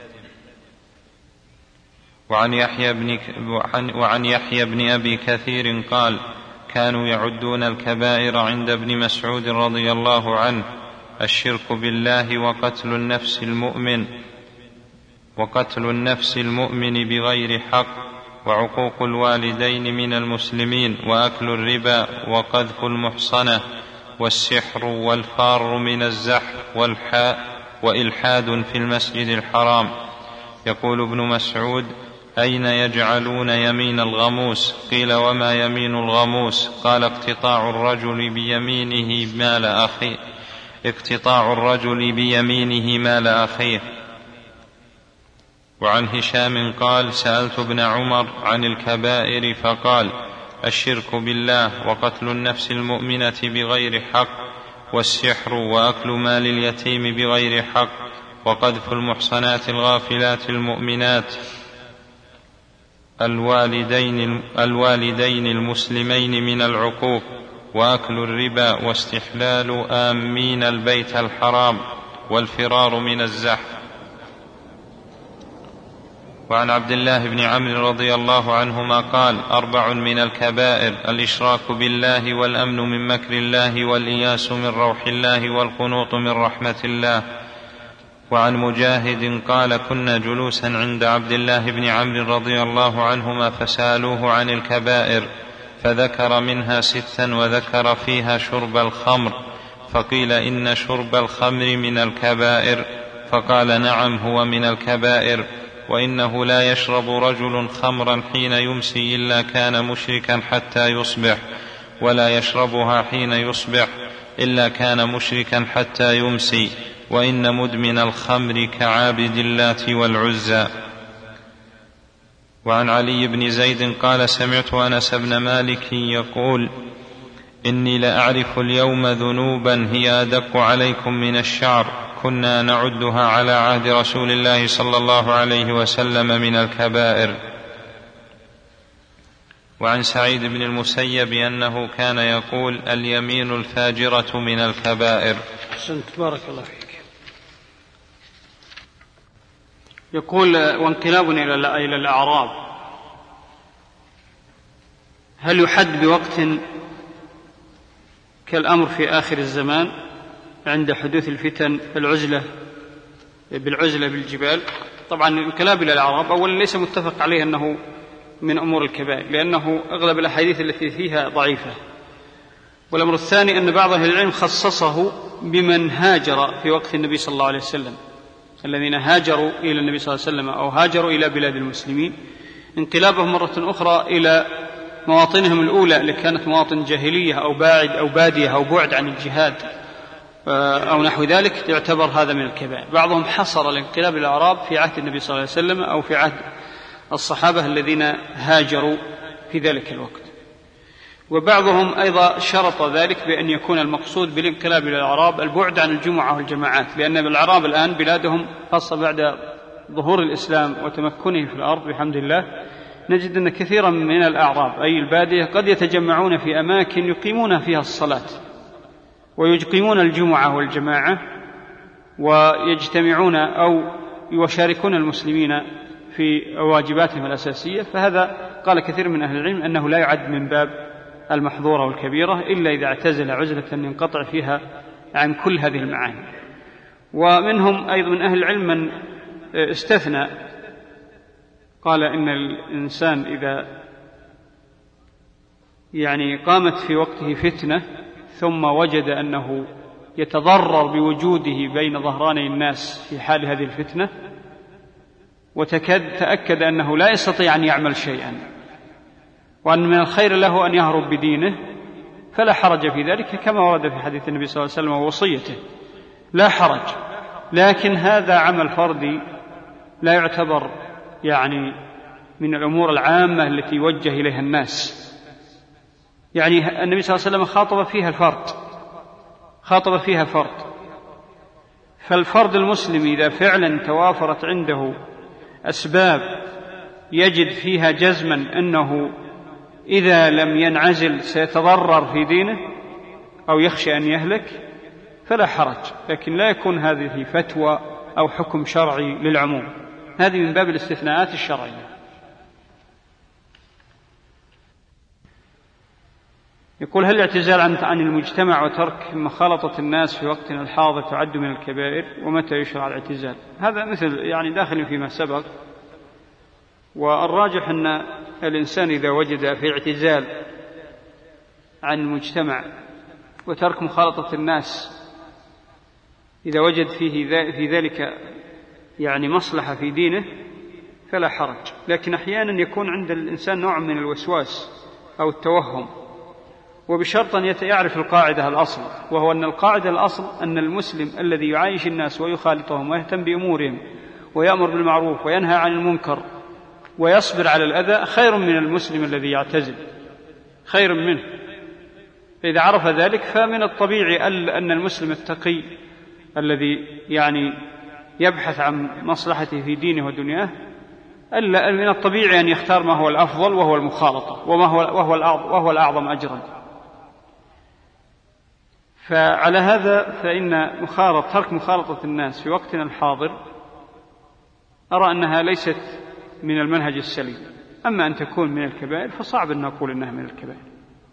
وعن يحيى بن, وعن يحيى بن أبي كثير قال كانوا يعدون الكبائر عند ابن مسعود رضي الله عنه الشرك بالله وقتل النفس المؤمن وقتل النفس المؤمن بغير حق وعقوق الوالدين من المسلمين وأكل الربا وقذف المحصنة والسحر والفار من الزحف والحاء وإلحاد في المسجد الحرام. يقول ابن مسعود أين يجعلون يمين الغموس؟ قيل وما يمين الغموس؟ قال اقتطاع الرجل بيمينه مال أخيه اقتطاع الرجل بيمينه مال أخيه. وعن هشام قال سألت ابن عمر عن الكبائر فقال الشرك بالله وقتل النفس المؤمنة بغير حق والسحر وأكل مال اليتيم بغير حق وقذف المحصنات الغافلات المؤمنات الوالدين, الوالدين المسلمين من العقوق وأكل الربا واستحلال آمين البيت الحرام والفرار من الزحف. وعن عبد الله بن عمرو رضي الله عنهما قال أربع من الكبائر الإشراك بالله والأمن من مكر الله والإياس من روح الله والقنوط من رحمة الله. وعن مجاهد قال كنا جلوسا عند عبد الله بن عمرو رضي الله عنهما فسألوه عن الكبائر فذكر منها ستا وذكر فيها شرب الخمر فقيل إن شرب الخمر من الكبائر فقال نعم هو من الكبائر وإنه لا يشرب رجل خمرا حين يمسي إلا كان مشركا حتى يصبح ولا يشربها حين يصبح إلا كان مشركا حتى يمسي وإن مدمن الخمر كعابد اللات والعزى. وعن علي بن زيد قال سمعت أنس بن مالك يقول إني لأعرف اليوم ذنوبا هي أدق عليكم من الشعر وكنا نعدها على عهد رسول الله صلى الله عليه وسلم من الكبائر. وعن سعيد بن المسيب أنه كان يقول اليمين الفاجرة من الكبائر. أحسنت، بارك الله فيك. يقول وانقلاب إلى الأعراب، هل يحد بوقت كالأمر في آخر الزمان عند حدوث الفتن العزلة بالعزلة بالجبال؟ طبعا الانقلاب إلى الأعراب أولا ليس متفق عليه أنه من أمور الكبائر، لأنه أغلب الأحاديث التي فيها ضعيفة. والأمر الثاني أن بعض أهل العلم خصصه بمن هاجر في وقت النبي صلى الله عليه وسلم، الذين هاجروا إلى النبي صلى الله عليه وسلم أو هاجروا إلى بلاد المسلمين، انقلابهم مرة أخرى إلى مواطنهم الأولى اللي كانت مواطن جاهلية أو باعد أو بادية أو بعد عن الجهاد أو نحو ذلك، يعتبر هذا من الكبائر. بعضهم حصر الانقلاب الأعراب في عهد النبي صلى الله عليه وسلم أو في عهد الصحابة الذين هاجروا في ذلك الوقت. وبعضهم أيضا شرط ذلك بأن يكون المقصود بالانقلاب إلى الأعراب البعد عن الجمعة والجماعات، لأن الأعراب الآن بلادهم خاصة بعد ظهور الإسلام وتمكنه في الأرض بحمد الله، نجد أن كثيرا من الأعراب أي البادية قد يتجمعون في أماكن يقيمون فيها الصلاة ويقيمون الجمعة والجماعة ويجتمعون أو يشاركون المسلمين في واجباتهم الأساسية. فهذا قال كثير من أهل العلم أنه لا يعد من باب المحظورة والكبيرة إلا إذا اعتزل عزلة ينقطع فيها عن كل هذه المعاني. ومنهم أيضا من أهل العلم من استثنى، قال إن الإنسان إذا يعني قامت في وقته فتنة ثم وجد أنه يتضرر بوجوده بين ظهراني الناس في حال هذه الفتنة وتأكد أنه لا يستطيع أن يعمل شيئا وأن من الخير له أن يهرب بدينه، فلا حرج في ذلك كما ورد في حديث النبي صلى الله عليه وسلم ووصيته، لا حرج. لكن هذا عمل فردي لا يعتبر يعني من الأمور العامة التي يوجه إليها الناس. يعني النبي صلى الله عليه وسلم خاطب فيها الفرد خاطب فيها فرد فالفرد المسلم إذا فعلا توافرت عنده أسباب يجد فيها جزما أنه إذا لم ينعزل سيتضرر في دينه أو يخشى أن يهلك فلا حرج، لكن لا يكون هذه فتوى أو حكم شرعي للعموم، هذه من باب الاستثناءات الشرعية. يقول هل الاعتزال عن المجتمع وترك مخالطة الناس في وقتنا الحاضر تعد من الكبائر، ومتى يشرع الاعتزال؟ هذا مثل يعني داخل فيما سبق، والراجح أن الإنسان إذا وجد في اعتزال عن المجتمع وترك مخالطة الناس إذا وجد فيه في ذلك يعني مصلحة في دينه فلا حرج، لكن أحيانا يكون عند الإنسان نوع من الوسواس أو التوهم، وبشرط أن يعرف القاعدة الأصل، وهو أن القاعدة الأصل أن المسلم الذي يعايش الناس ويخالطهم ويهتم بأمورهم ويأمر بالمعروف وينهى عن المنكر ويصبر على الأذى خير من المسلم الذي يعتزل، خير منه. فإذا عرف ذلك فمن الطبيعي أن المسلم التقي الذي يعني يبحث عن مصلحته في دينه ودنياه ألا من الطبيعي أن يختار ما هو الأفضل وهو المخالطة وما هو وهو الأعظم, وهو الأعظم أجرا. فعلى هذا فإن مخالطة ترك مخالطة الناس في وقتنا الحاضر أرى أنها ليست من المنهج السليم. أما أن تكون من الكبائر فصعب أن نقول أنها من الكبائر.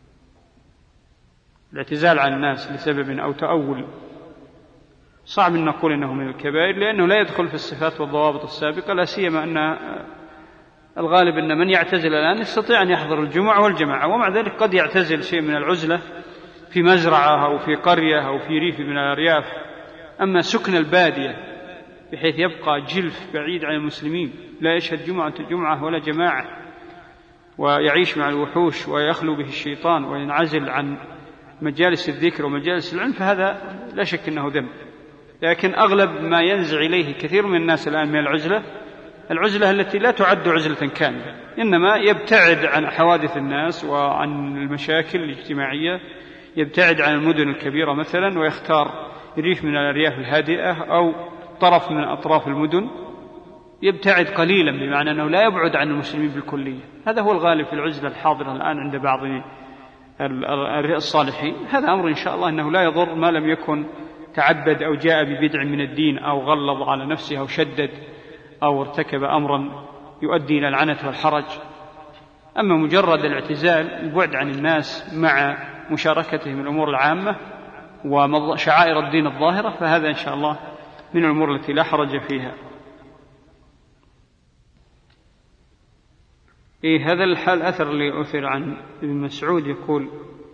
الاعتزال عن الناس لسبب أو تأول صعب أن نقول أنه من الكبائر، لأنه لا يدخل في الصفات والضوابط السابقة، لا سيما أن الغالب أن من يعتزل الآن يستطيع أن يحضر الجمعة والجماعة، ومع ذلك قد يعتزل شيء من العزلة في مزرعة أو في قرية أو في ريف من الأرياف. أما سكن البادية بحيث يبقى جلف بعيد عن المسلمين لا يشهد جمعة جمعة ولا جماعة ويعيش مع الوحوش ويخلو به الشيطان وينعزل عن مجالس الذكر ومجالس العلم، فهذا لا شك أنه ذنب. لكن أغلب ما ينزع إليه كثير من الناس الآن من العزلة العزلة التي لا تعد عزلة كاملة، إنما يبتعد عن حوادث الناس وعن المشاكل الاجتماعية، يبتعد عن المدن الكبيرة مثلا ويختار ريف من الأرياف الهادئة أو طرف من أطراف المدن يبتعد قليلا، بمعنى أنه لا يبعد عن المسلمين بالكلية. هذا هو الغالب في العزلة الحاضرة الآن عند بعض الصالحين. هذا أمر إن شاء الله أنه لا يضر ما لم يكن تعبد أو جاء ببدع من الدين أو غلظ على نفسه أو شدد أو ارتكب أمرا يؤدي إلى العنة والحرج. أما مجرد الاعتزال، البعد عن الناس مع مشاركتهم الأمور العامة وشعائر الدين الظاهرة، فهذا إن شاء الله من الأمور التي لا حرج فيها. إيه هذا الحال أثر اللي أثر عن ابن مسعود يقول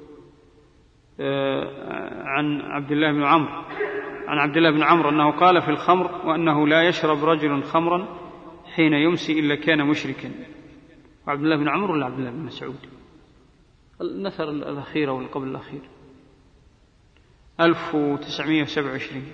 آه عن عبد الله بن عمرو عن عبد الله بن عمرو أنه قال في الخمر: وأنه لا يشرب رجل خمرا حين يمسي إلا كان مشركا. عبد الله بن عمرو ولا عبد الله بن مسعود؟ النثر الأخير أو القبل الأخير ألف وتسعمائة وسبعة وعشرين.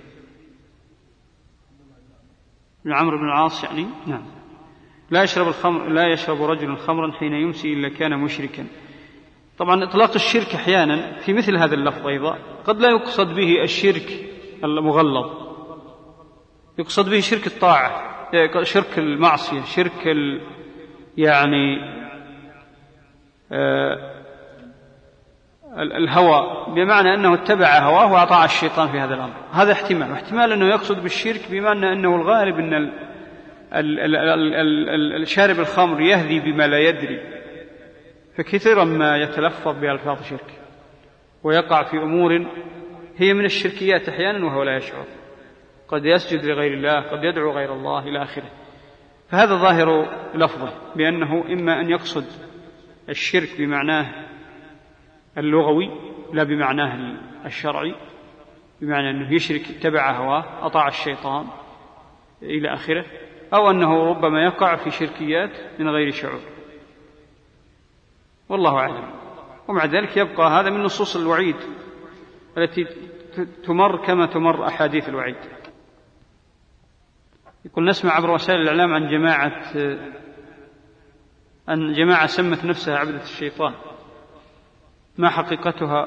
بن عمرو بن العاص يعني. نعم. لا يشرب الخمر لا يشرب رجل خمرا حين يمسي إلا كان مشركا. طبعا إطلاق الشرك أحيانا في مثل هذا اللفظ أيضا قد لا يقصد به الشرك المغلظ، يقصد به شرك الطاعة، شرك المعصية، شرك ال يعني آه الهوى، بمعنى أنه اتبع هواه وأطاع الشيطان في هذا الأمر. هذا احتمال. واحتمال أنه يقصد بالشرك بمعنى أنه الغالب أن ال ال ال ال ال الشارب الخمر يهذي بما لا يدري، فكثيرا ما يتلفظ بألفاظ شرك ويقع في أمور هي من الشركيات أحيانا وهو لا يشعر، قد يسجد لغير الله، قد يدعو غير الله إلى آخره. فهذا ظاهر لفظه بأنه إما أن يقصد الشرك بمعناه اللغوي لا بمعناه الشرعي، بمعنى أنه يشرك اتبع هواه أطاع الشيطان إلى آخره، أو أنه ربما يقع في شركيات من غير شعور، والله أعلم. ومع ذلك يبقى هذا من نصوص الوعيد التي تمر كما تمر أحاديث الوعيد. يقول: نسمع عبر وسائل الإعلام عن جماعة أن جماعة سمت نفسها عبدة الشيطان، ما حقيقتها؟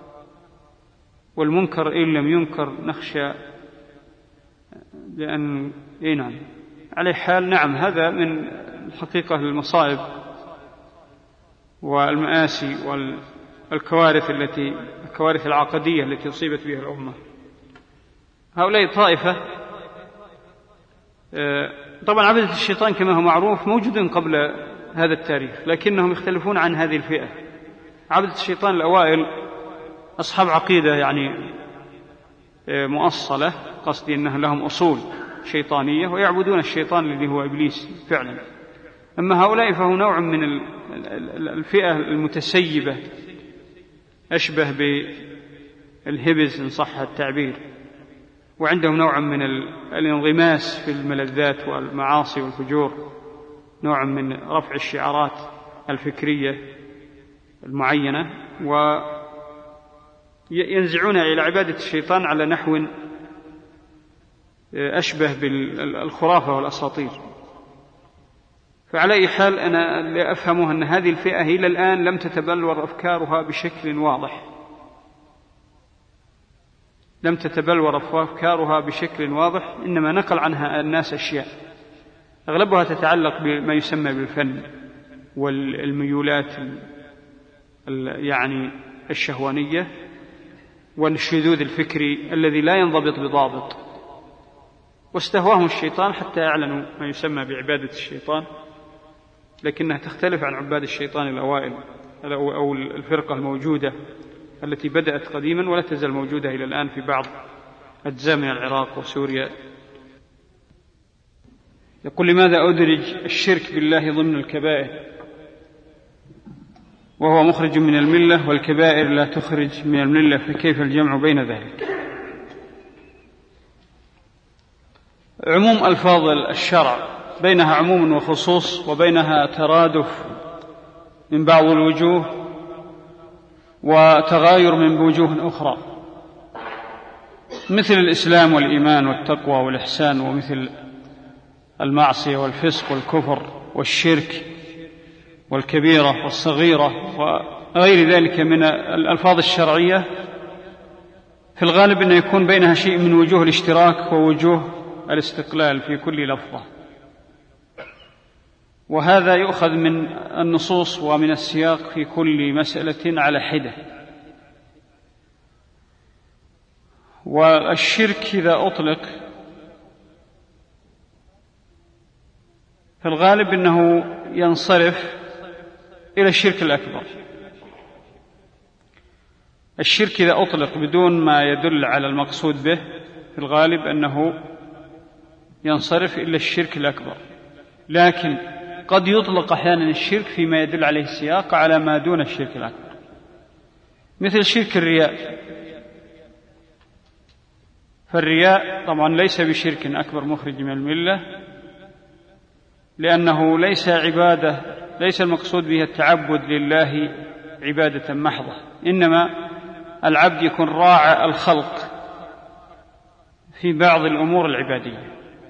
والمنكر إن لم ينكر نخشى لأن إيه نعم عليه حال. نعم، هذا من الحقيقة المصائب والمآسي والكوارث التي الكوارث العقدية التي أصيبت بها الأمة. هؤلاء طائفة طبعا عبدة الشيطان كما هو معروف موجود قبل هذا التاريخ، لكنهم يختلفون عن هذه الفئة. عبدة الشيطان الأوائل أصحاب عقيدة يعني مؤصلة، قصدي أنها لهم أصول شيطانية ويعبدون الشيطان الذي هو إبليس فعلا. أما هؤلاء فهو نوع من الفئة المتسيبة، أشبه بالهبز إن صح التعبير، وعندهم نوع من الانغماس في الملذات والمعاصي والفجور، نوع من رفع الشعارات الفكرية المعينة، وينزعون إلى عبادة الشيطان على نحو أشبه بالخرافة والأساطير. فعلى أي حال أنا اللي أفهمه أن هذه الفئة إلى الآن لم تتبلور أفكارها بشكل واضح، لم تتبلور أفكارها بشكل واضح، إنما نقل عنها الناس أشياء أغلبها تتعلق بما يسمى بالفن والميولات يعني الشهوانية والشذوذ الفكري الذي لا ينضبط بضابط، واستهواهم الشيطان حتى يعلنوا ما يسمى بعبادة الشيطان، لكنها تختلف عن عباد الشيطان الأوائل أو الفرقة الموجودة التي بدأت قديما ولا تزال موجودة إلى الآن في بعض أجزاء من العراق وسوريا. يقول: لماذا أدرج الشرك بالله ضمن الكبائر وهو مخرج من الملة، والكبائر لا تخرج من الملة، فكيف الجمع بين ذلك؟ عموم ألفاظ الشرع بينها عموم وخصوص، وبينها ترادف من بعض الوجوه وتغاير من وجوه أخرى، مثل الإسلام والإيمان والتقوى والإحسان، ومثل المعصية والفسق والكفر والشرك والكبيرة والصغيرة وغير ذلك من الألفاظ الشرعية. في الغالب أن يكون بينها شيء من وجوه الاشتراك ووجوه الاستقلال في كل لفظة، وهذا يؤخذ من النصوص ومن السياق في كل مسألة على حدة. والشرك إذا أطلق في الغالب أنه ينصرف إلى الشرك الأكبر. الشرك إذا أطلق بدون ما يدل على المقصود به في الغالب أنه ينصرف إلى الشرك الأكبر، لكن قد يطلق أحيانا الشرك فيما يدل عليه السياق على ما دون الشرك الأكبر، مثل شرك الرياء. فالرياء طبعا ليس بشرك أكبر مخرج من الملة، لأنه ليس عبادة، ليس المقصود به التعبد لله عبادة محضة، إنما العبد يكون راعى الخلق في بعض الأمور العبادية.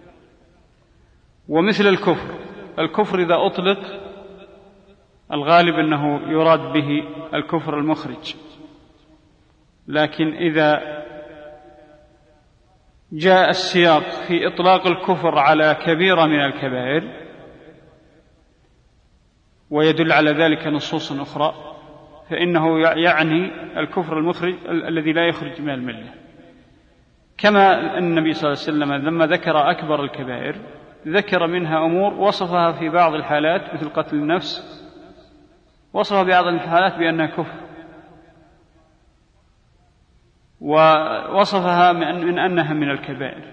ومثل الكفر، الكفر إذا أطلق الغالب أنه يراد به الكفر المخرج، لكن إذا جاء السياق في إطلاق الكفر على كبيرة من الكبائر ويدل على ذلك نصوص أخرى فإنه يعني الكفر المخرج الذي لا يخرج من الملة، كما أن النبي صلى الله عليه وسلم لما ذكر أكبر الكبائر ذكر منها أمور وصفها في بعض الحالات مثل قتل النفس، وصفها بعض الحالات بأنها كفر، ووصفها من أنها من الكبائر.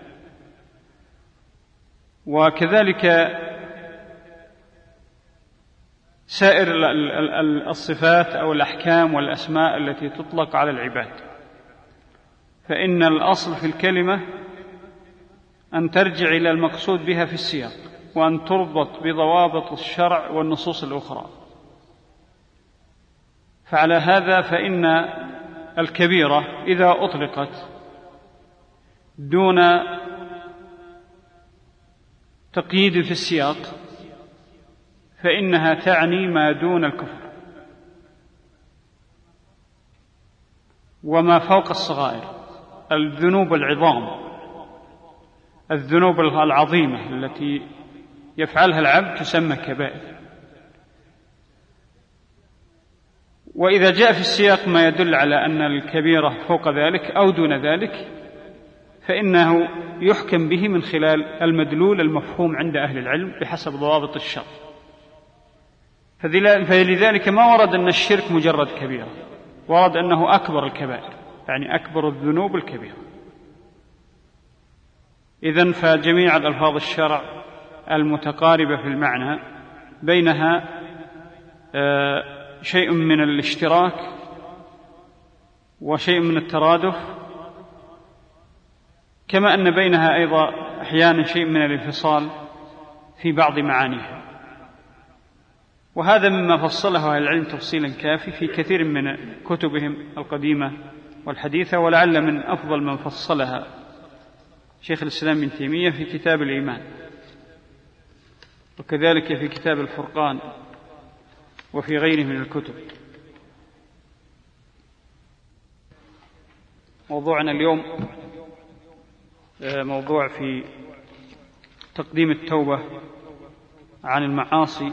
وكذلك سائر الصفات أو الأحكام والأسماء التي تطلق على العباد، فإن الأصل في الكلمة أن ترجع إلى المقصود بها في السياق، وأن تربط بضوابط الشرع والنصوص الأخرى. فعلى هذا فإن الكبيرة إذا أطلقت دون تقييد في السياق فإنها تعني ما دون الكفر وما فوق الصغائر، الذنوب العظام، الذنوب العظيمة التي يفعلها العبد تسمى كبائر. وإذا جاء في السياق ما يدل على أن الكبيرة فوق ذلك أو دون ذلك فإنه يحكم به من خلال المدلول المفهوم عند أهل العلم بحسب ضوابط الشرع. فلذلك ما ورد أن الشرك مجرد كبيرة، ورد أنه أكبر الكبائر، يعني أكبر الذنوب الكبيرة. إذن فجميع الألفاظ الشرع المتقاربة في المعنى بينها شيء من الاشتراك وشيء من الترادف، كما أن بينها أيضا أحيانا شيء من الانفصال في بعض معانيها. وهذا مما فصله أهل العلم تفصيلا كافي في كثير من كتبهم القديمة والحديثة، ولعل من أفضل من فصلها شيخ الإسلام ابن تيمية في كتاب الإيمان، وكذلك في كتاب الفرقان وفي غيره من الكتب. موضوعنا اليوم موضوع في تقديم التوبة عن المعاصي،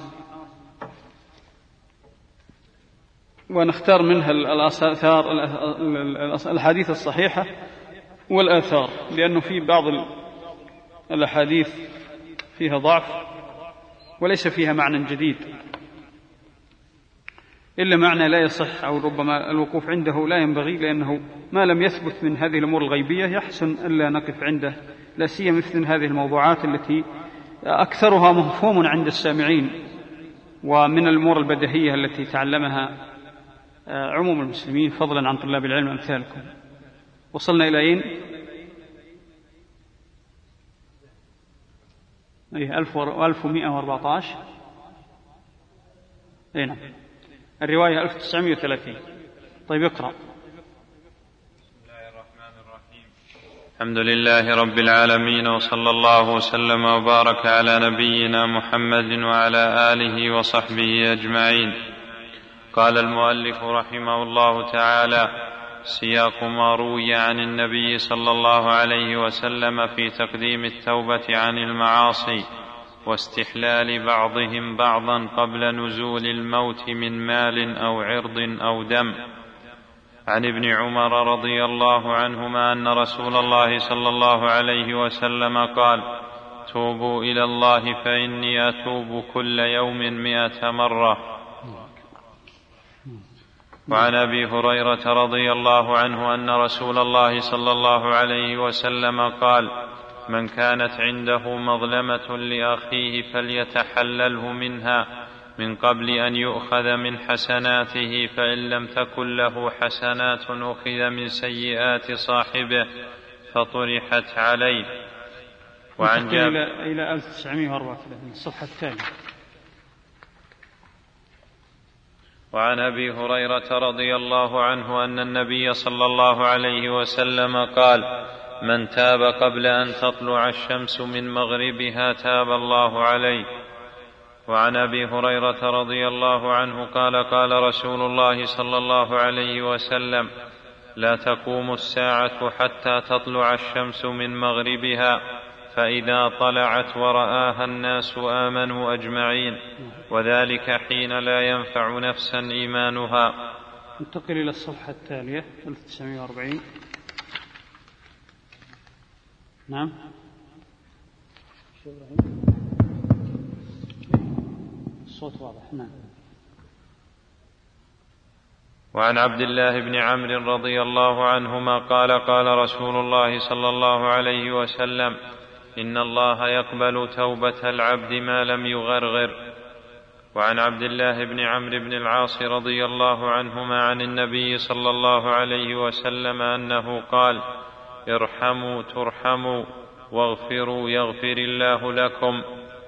ونختار منها الآثار الأحاديث الصحيحة والآثار، لأنه في بعض الأحاديث فيها ضعف وليس فيها معنى جديد، إلا معنى لا يصح أو ربما الوقوف عنده لا ينبغي، لأنه ما لم يثبت من هذه الأمور الغيبية يحسن ألا نقف عنده، لا سيما مثل هذه الموضوعات التي أكثرها مفهوم عند السامعين ومن الأمور البديهية التي تعلمها عموم المسلمين فضلا عن طلاب العلم أمثالكم. وصلنا إلى أين؟ ألف ومئة وأربعة عشر. أي نعم، الرواية ألف وتسعمائة وثلاثين. طيب اقرأ. بسم الله الرحمن الرحيم. الحمد لله رب العالمين، وصلى الله وسلم وبارك على نبينا محمد وعلى آله وصحبه أجمعين. قال المؤلف رحمه الله تعالى: سياق ما روي عن النبي صلى الله عليه وسلم في تقديم التوبة عن المعاصي واستحلال بعضهم بعضا قبل نزول الموت من مال أو عرض أو دم. عن ابن عمر رضي الله عنهما أن رسول الله صلى الله عليه وسلم قال: توبوا إلى الله فإني أتوب كل يوم مئة مرة. وعن أبي هريرة رضي الله عنه أن رسول الله صلى الله عليه وسلم قال: من كانت عنده مظلمة لأخيه فليتحلله منها من قبل أن يؤخذ من حسناته، فإن لم تكن له حسنات أخذ من سيئات صاحبه فطرحت عليه. وعن جابر إلى ألف وتسعمائة وأربعة وثلاثين الصفحة الثانية. وعن أبي هريرة رضي الله عنه أن النبي صلى الله عليه وسلم قال: من تاب قبل أن تطلع الشمس من مغربها تاب الله عليه. وعن أبي هريرة رضي الله عنه قال: قال رسول الله صلى الله عليه وسلم: لا تقوم الساعة حتى تطلع الشمس من مغربها، فإذا طلعت ورآها الناس آمنوا أجمعين، وذلك حين لا ينفع نفسا إيمانها. ننتقل إلى الصفحة التالية ألف وتسعمائة وأربعين. نعم. الصوت واضح. نعم. وعن عبد الله بن عمرو رضي الله عنهما قال: قال رسول الله صلى الله عليه وسلم: إن الله يقبل توبة العبد ما لم يغرغر. وعن عبد الله بن عمرو بن العاص رضي الله عنهما عن النبي صلى الله عليه وسلم أنه قال: ارحموا ترحموا واغفروا يغفر الله لكم،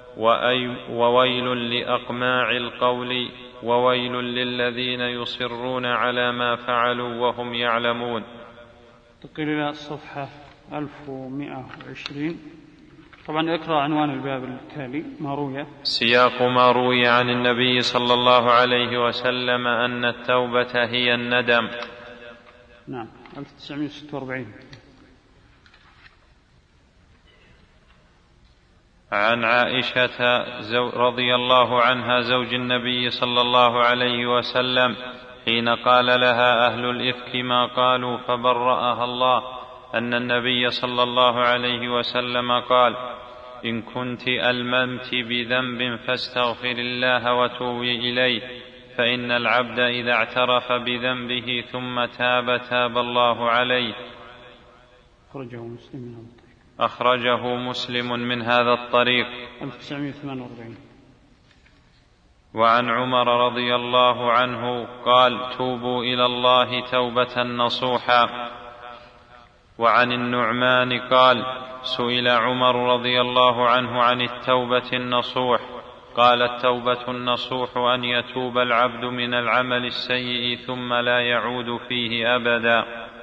وويل لأقماع القول وويل للذين يصرون على ما فعلوا وهم يعلمون. تقل إلى الصفحة ألف ومئة وعشرين. طبعا اقرأ عنوان الباب التالي: ما روي. سياق ما روي عن النبي صلى الله عليه وسلم أن التوبة هي الندم. نعم. ألف وتسعمائة وستة وأربعين. عن عائشة رضي الله عنها زوج النبي صلى الله عليه وسلم حين قال لها أهل الإفك ما قالوا فبرأها الله أن النبي صلى الله عليه وسلم قال: إن كنت ألممت بذنب فاستغفر الله وتوبي إليه، فإن العبد إذا اعترف بذنبه ثم تاب تاب الله عليه. أخرجه مسلم من هذا الطريق. أخرجه مسلم من هذا الطريق. ألف وتسعمائة وثمانية وأربعين. وعن عمر رضي الله عنه قال: توبوا إلى الله توبة نصوحا. وعن النعمان قال: سئل عمر رضي الله عنه عن التوبة النصوح، قال: التوبة النصوح أن يتوب العبد من العمل السيء ثم لا يعود فيه أبدا.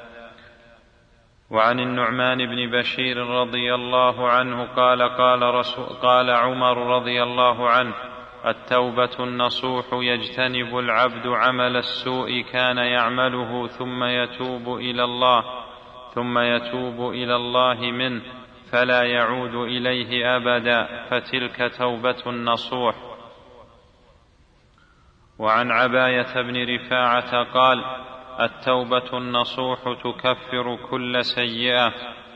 وعن النعمان بن بشير رضي الله عنه قال: قال, رسول قال عمر رضي الله عنه: التوبة النصوح يجتنب العبد عمل السوء كان يعمله ثم يتوب إلى الله ثم يتوب إلى الله منه فلا يعود إليه أبدا، فتلك توبة النصوح. وعن عباية بن رفاعة قال: التوبة النصوح تكفر كل سيئة.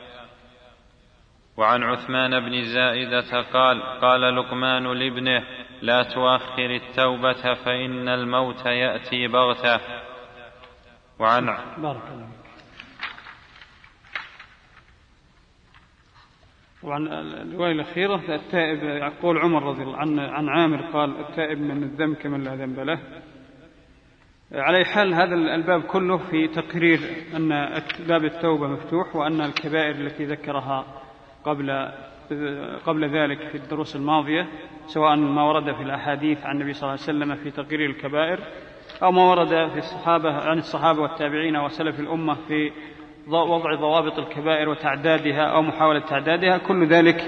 وعن عثمان بن زائدة قال: قال لقمان لابنه: لا تؤخر التوبة فإن الموت يأتي بغتة. وعن بارك الله. وعن الرواية الأخيرة: التائب، يقول عمر رضي الله عنه عن عامر قال: التائب من الذنب كمن لا ذنب له. على حال هذا الباب كله في تقرير أن باب التوبة مفتوح، وأن الكبائر التي ذكرها قبل قبل ذلك في الدروس الماضية، سواء ما ورد في الأحاديث عن النبي صلى الله عليه وسلم في تقرير الكبائر، أو ما ورد في الصحابة عن الصحابة والتابعين وسلف الأمة في وضع ضوابط الكبائر وتعدادها أو محاولة تعدادها، كل ذلك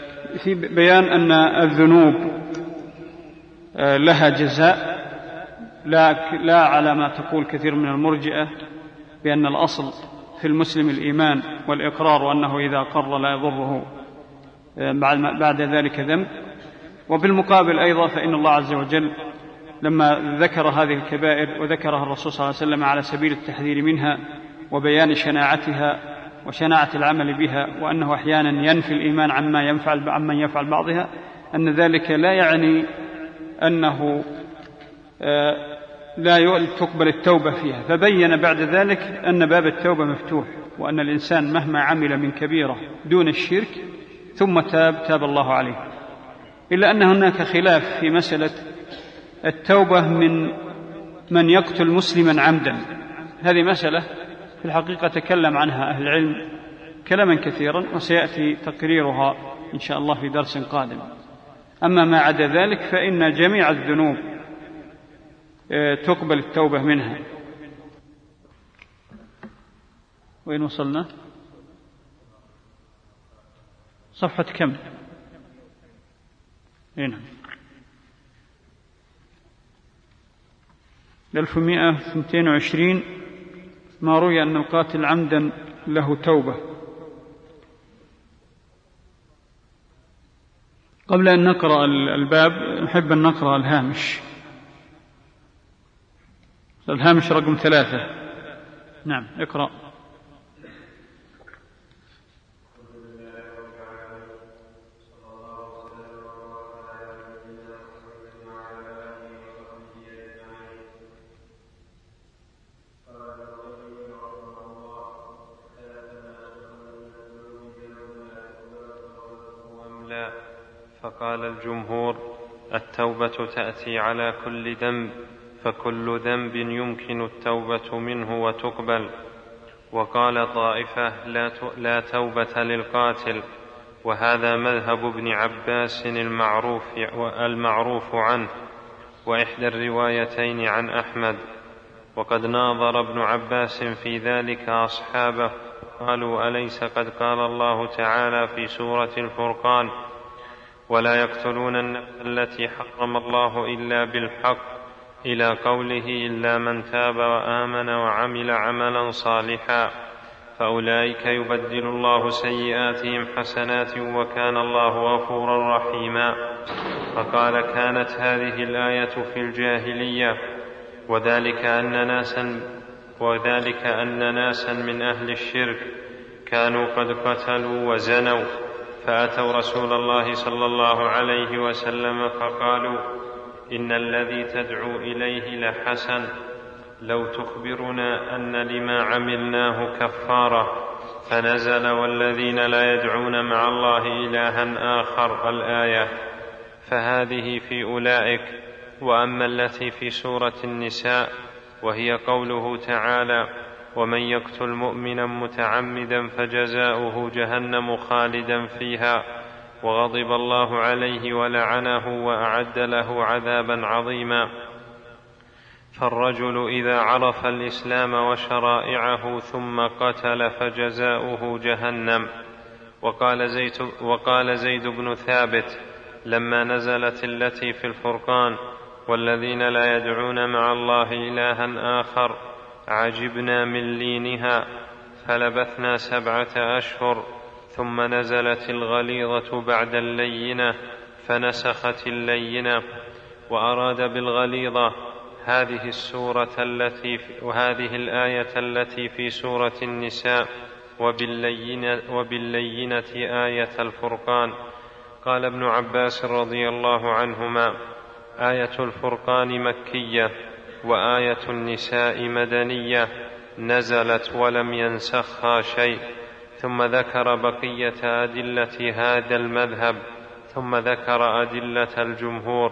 في بيان أن الذنوب لها جزاء لا, لا على ما تقول كثير من المرجئة بأن الأصل في المسلم الإيمان والإقرار، وأنه إذا قر لا يضره بعد ذلك ذنب. وبالمقابل أيضا فإن الله عز وجل لما ذكر هذه الكبائر وذكرها الرسول صلى الله عليه وسلم على سبيل التحذير منها وبيان شناعتها وشناعة العمل بها، وأنه أحيانا ينفي الإيمان عما ينفعل عمن يفعل بعضها، أن ذلك لا يعني أنه لا تقبل التوبة فيها. فبين بعد ذلك أن باب التوبة مفتوح، وأن الإنسان مهما عمل من كبيرة دون الشرك ثم تاب تاب الله عليه، إلا أن هناك خلاف في مسألة التوبة من من يقتل مسلما عمدا. هذه مسألة في الحقيقة تكلم عنها أهل العلم كلاما كثيرا، وسيأتي تقريرها إن شاء الله في درس قادم. أما ما عدا ذلك فإن جميع الذنوب تقبل التوبة منها. وين وصلنا؟ صفحة كم؟ هنا ألف ومائة واثنين وعشرين. ما روي أن القاتل عمدا له توبة. قبل أن نقرأ الباب نحب أن نقرأ الهامش. الهامش رقم ثلاثة. نعم اقرأ. فقال الجمهور: التوبة تأتي على كل ذنب، فكل ذنب يمكن التوبة منه وتقبل. وقال طائفة: لا توبة للقاتل، وهذا مذهب ابن عباس المعروف, المعروف عنه، وإحدى الروايتين عن أحمد. وقد ناظر ابن عباس في ذلك أصحابه، قالوا: أليس قد قال الله تعالى في سورة الفرقان: ولا يقتلون النفس التي حرم الله إلا بالحق، إلى قوله: إلا من تاب وآمن وعمل عملا صالحا فأولئك يبدل الله سيئاتهم حسنات وكان الله غفورا رحيما. فقال: كانت هذه الآية في الجاهلية، وذلك أن ناسا, وذلك أن ناسا من أهل الشرك كانوا قد قتلوا وزنوا، فأتوا رسول الله صلى الله عليه وسلم فقالوا: إن الذي تدعو إليه لحسن، لو تخبرنا أن لما عملناه كفارة. فنزل: والذين لا يدعون مع الله إلها آخر، الآية. فهذه في أولئك. وأما التي في سورة النساء وهي قوله تعالى: ومن يقتل مؤمنا متعمدا فجزاؤه جهنم خالدا فيها وغضب الله عليه ولعنه وأعد له عذابا عظيما. فالرجل إذا عرف الإسلام وشرائعه ثم قتل فجزاؤه جهنم. وقال زيد, وقال زيد بن ثابت لما نزلت التي في الفرقان: والذين لا يدعون مع الله إلها آخر، عجبنا من لينها فلبثنا سبعة أشهر، ثم نزلت الغليظة بعد اللينة فنسخت اللينة. وأراد بالغليظة هذه السورة التي وهذه الآية التي في سورة النساء، وباللينة, وباللينة آية الفرقان. قال ابن عباس رضي الله عنهما: آية الفرقان مكية، وآية النساء مدنية، نزلت ولم ينسخها شيء. ثم ذكر بقية أدلة هذا المذهب، ثم ذكر أدلة الجمهور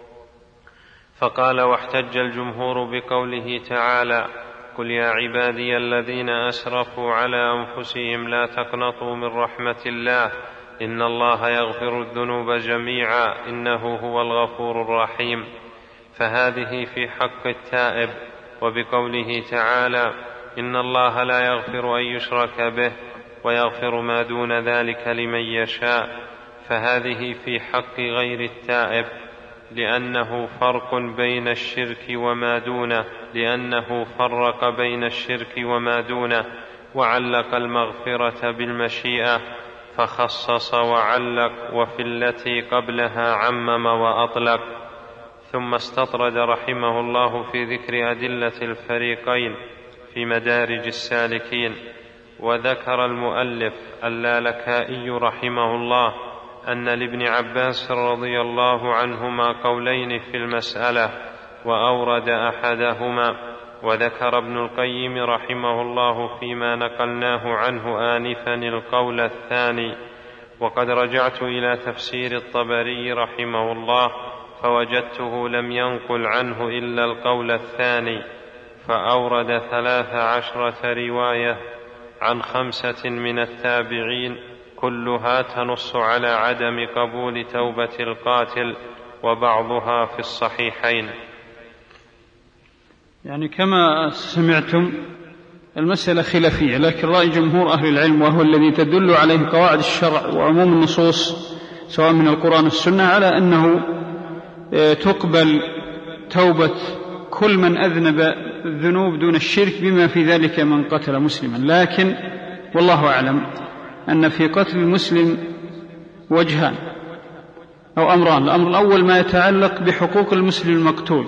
فقال: واحتج الجمهور بقوله تعالى: قل يا عبادي الذين أسرفوا على أنفسهم لا تقنطوا من رحمة الله إن الله يغفر الذنوب جميعا إنه هو الغفور الرحيم. فهذه في حق التائب. وبقوله تعالى: إن الله لا يغفر أن يشرك به ويغفر ما دون ذلك لمن يشاء، فهذه في حق غير التائب. لأنه فرق بين الشرك وما دونه لأنه فرق بين الشرك وما دونه وعلق المغفرة بالمشيئة فخصص وعلق، وفي التي قبلها عمم وأطلق. ثم استطرد رحمه الله في ذكر أدلة الفريقين في مدارج السالكين. وذكر المؤلف اللالكائي رحمه الله أن لابن عباس رضي الله عنهما قولين في المسألة وأورد أحدهما. وذكر ابن القيم رحمه الله فيما نقلناه عنه آنفا القول الثاني. وقد رجعت إلى تفسير الطبري رحمه الله فوجدته لم ينقل عنه إلا القول الثاني، فأورد ثلاث عشرة رواية عن خمسة من التابعين كلها تنص على عدم قبول توبة القاتل، وبعضها في الصحيحين. يعني كما سمعتم المسألة خلافية، لكن رأي جمهور أهل العلم وهو الذي تدل عليه قواعد الشرع وعموم النصوص سواء من القرآن والسنة على أنه تقبل توبة كل من أذنب الذنوب دون الشرك بما في ذلك من قتل مسلما. لكن والله أعلم أن في قتل المسلم وجهان أو أمران. الأمر الأول ما يتعلق بحقوق المسلم المقتول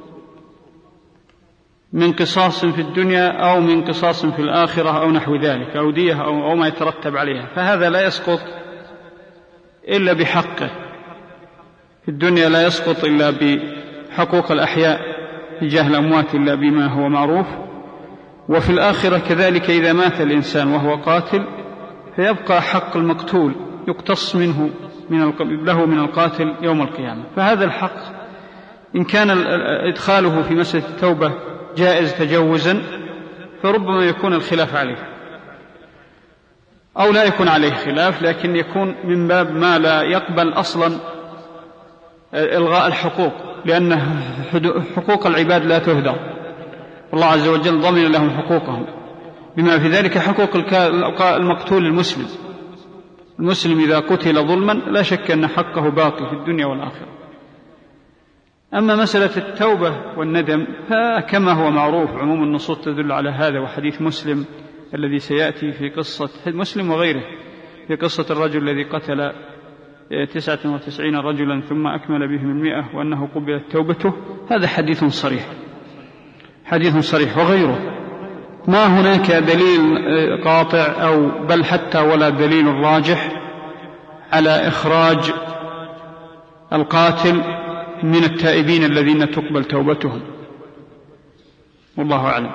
من قصاص في الدنيا أو من قصاص في الآخرة أو نحو ذلك أو دية أو ما يترتب عليها، فهذا لا يسقط إلا بحقه. في الدنيا لا يسقط إلا بحقوق الأحياء تجاه الأموات إلا بما هو معروف، وفي الآخرة كذلك إذا مات الإنسان وهو قاتل فيبقى حق المقتول يقتص منه من له من القاتل يوم القيامة. فهذا الحق إن كان إدخاله في مسألة التوبة جائز تجوزا فربما يكون الخلاف عليه أو لا يكون عليه خلاف، لكن يكون من باب ما لا يقبل أصلا إلغاء الحقوق، لأن حقوق العباد لا تهدر، والله عز وجل ضمن لهم حقوقهم بما في ذلك حقوق المقتول المسلم. المسلم إذا قتل ظلما لا شك أن حقه باقي في الدنيا والآخرة. أما مسألة التوبة والندم فكما هو معروف عموم النصوص تدل على هذا، وحديث مسلم الذي سيأتي في قصة مسلم وغيره في قصة الرجل الذي قتل تسعة وتسعين رجلا ثم أكمل بهم المئة وأنه قبلت توبته، هذا حديث صريح حديث صريح وغيره، ما هناك دليل قاطع أو بل حتى ولا دليل راجح على إخراج القاتل من التائبين الذين تقبل توبتهم، والله أعلم.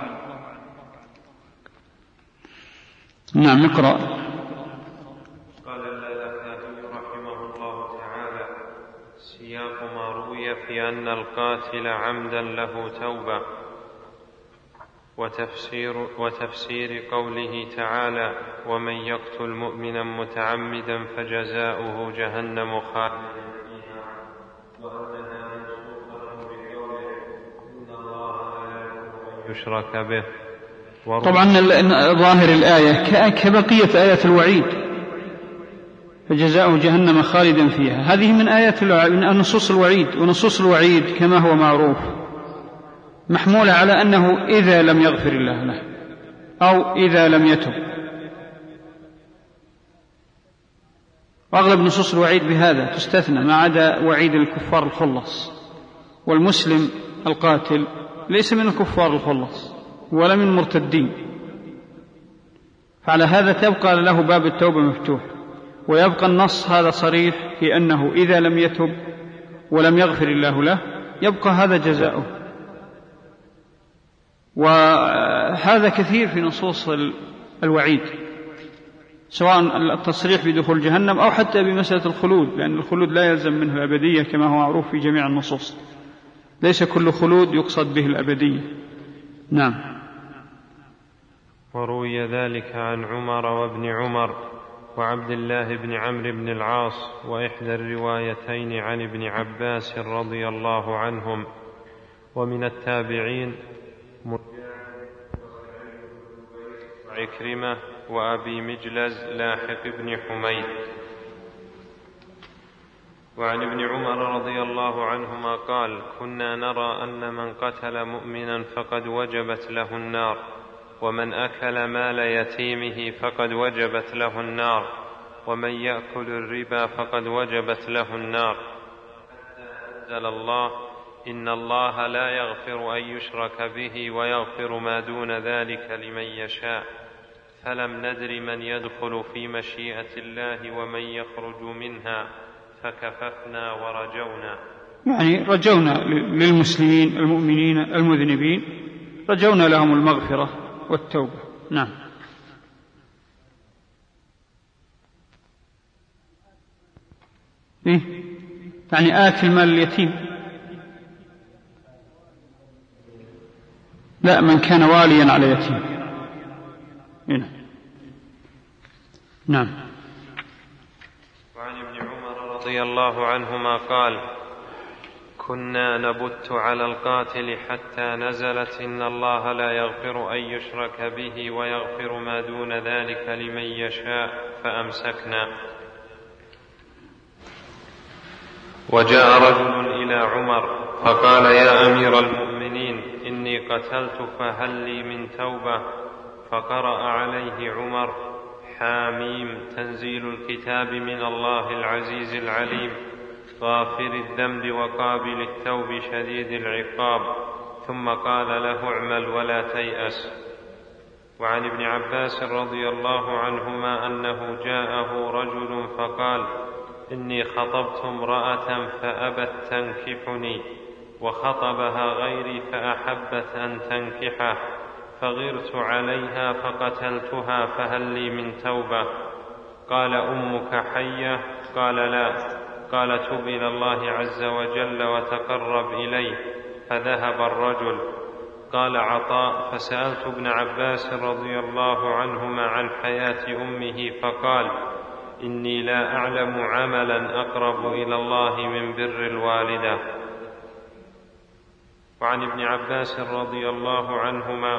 نعم نقرأ. قال اللالكائي رحمه الله تعالى: سياق ما روي في أن القاتل عمدا له توبة، وتفسير, وتفسير قوله تعالى: ومن يقتل مؤمنا متعمدا فجزاؤه جهنم خالدا فيها، وأنها منسوخة بقوله إن الله لا يغفر أن يشرك به. طبعا ظاهر الآية كبقية آيات الوعيد، فجزاؤه جهنم خالدا فيها، هذه من آيات من نصوص الوعيد، ونصوص الوعيد كما هو معروف محمولة على أنه إذا لم يغفر الله له أو إذا لم يتب، وأغلب نصوص الوعيد بهذا تستثنى ما عدا وعيد الكفار الخلص، والمسلم القاتل ليس من الكفار الخلص ولا من مرتدين، فعلى هذا تبقى له باب التوبة مفتوح، ويبقى النص هذا صريح في أنه إذا لم يتب ولم يغفر الله له يبقى هذا جزاؤه. وهذا كثير في نصوص الوعيد، سواء التصريح بدخول جهنم أو حتى بمسألة الخلود، لأن الخلود لا يلزم منه الأبدية كما هو معروف في جميع النصوص، ليس كل خلود يقصد به الأبدية. نعم. وروي ذلك عن عمر وابن عمر وعبد الله بن عمرو بن العاص، وإحدى الروايتين عن ابن عباس رضي الله عنهم، ومن التابعين عكرمة وأبي مجلز لاحق بن حميد. وعن ابن عمر رضي الله عنهما قال: كنا نرى أن من قتل مؤمنا فقد وجبت له النار، ومن أكل مال يتيمه فقد وجبت له النار، ومن يأكل الربا فقد وجبت له النار. أنزل الله: إن الله لا يغفر أن يشرك به ويغفر ما دون ذلك لمن يشاء، فلم ندر من يدخل في مشيئة الله ومن يخرج منها، فكففنا ورجونا. يعني رجونا للمسلمين المؤمنين المذنبين، رجونا لهم المغفرة والتوبة. نعم. إيه؟ يعني آكل مال اليتيم؟ لا، من كان واليا على يتيم. هنا. نعم. وعن ابن عمر رضي الله عنهما قال: كنا نبت على القاتل حتى نزلت: إن الله لا يغفر أن يشرك به ويغفر ما دون ذلك لمن يشاء، فأمسكنا. وجاء رجل إلى عمر فقال: يا أمير المؤمنين، إني قتلت فهل لي من توبة؟ فقرأ عليه عمر: حاميم، تنزيل الكتاب من الله العزيز العليم، غافر الذنب وقابل التوب شديد العقاب. ثم قال له: اعمل ولا تيأس. وعن ابن عباس رضي الله عنهما أنه جاءه رجل فقال: إني خطبت امرأة فأبت تنكحني، وخطبها غيري فأحبت أن تنكحه، فغرت عليها فقتلتها، فهل لي من توبة؟ قال: أمك حية؟ قال: لا. قال: تب إلى الله عز وجل وتقرب إليه. فذهب الرجل. قال عطاء: فسألت ابن عباس رضي الله عنهما عن حياة أمه فقال: إني لا أعلم عملا أقرب إلى الله من بر الوالدة. وعن ابن عباس رضي الله عنهما: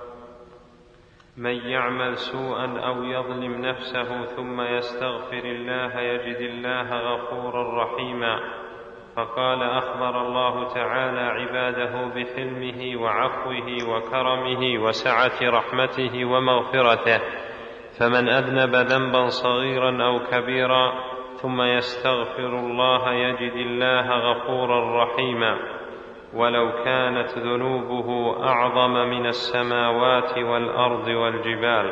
من يعمل سوءا أو يظلم نفسه ثم يستغفر الله يجد الله غفورا رحيما. فقال: أخبر الله تعالى عباده بحلمه وعفوه وكرمه وسعة رحمته ومغفرته، فمن أذنب ذنبا صغيرا أو كبيرا ثم يستغفر الله يجد الله غفورا رحيما، ولو كانت ذنوبه أعظم من السماوات والأرض والجبال.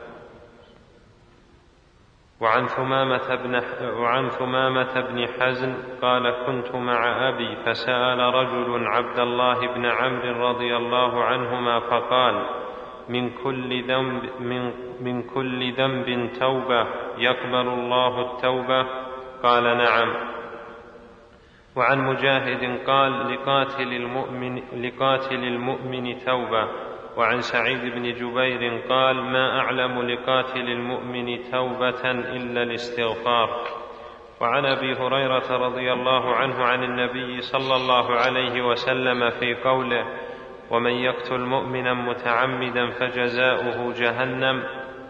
وعن ثمامة بن, وعن ثمامة بن حزن قال: كنت مع أبي فسأل رجل عبد الله بن عمرو رضي الله عنهما فقال: من كل ذنب, من, من كل ذنب توبة، يقبل الله التوبة؟ قال: نعم. وعن مجاهد قال: لقاتل المؤمن, لقاتل المؤمن توبة. وعن سعيد بن جبير قال: ما أعلم لقاتل المؤمن توبة إلا الاستغفار. وعن أبي هريرة رضي الله عنه عن النبي صلى الله عليه وسلم في قوله: ومن يقتل مؤمنا متعمدا فجزاؤه جهنم،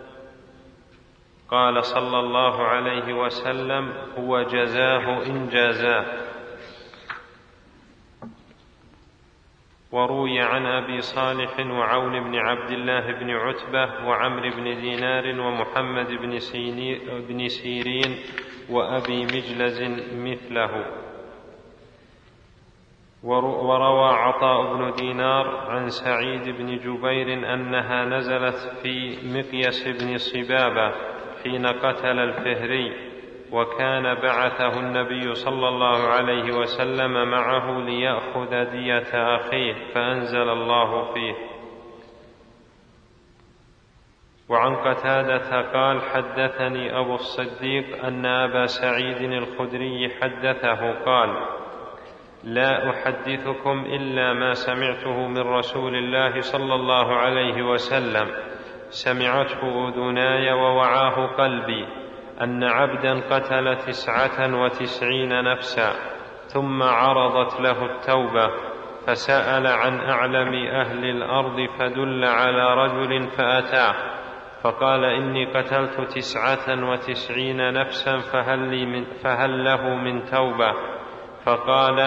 قال صلى الله عليه وسلم: هو جزاه إن جازاه. وروي عن أبي صالح وعون بن عبد الله بن عتبة وعمر بن دينار ومحمد بن سيرين وأبي مجلز مثله. وروى عطاء بن دينار عن سعيد بن جبير أنها نزلت في مقيس بن صبابة حين قتل الفهري، وكان بعثه النبي صلى الله عليه وسلم معه ليأخذ دية أخيه، فأنزل الله فيه. وعن قتادة قال: حدثني أبو الصديق أن أبا سعيد الخدري حدثه قال: لا أحدثكم إلا ما سمعته من رسول الله صلى الله عليه وسلم، سمعته أذناي ووعاه قلبي، أن عبدا قتل تسعة وتسعين نفسا ثم عرضت له التوبة، فسأل عن أعلم أهل الأرض فدل على رجل فأتاه، فقال إني قتلت تسعة وتسعين نفسا فهل, لي من فهل له من توبة؟ فقال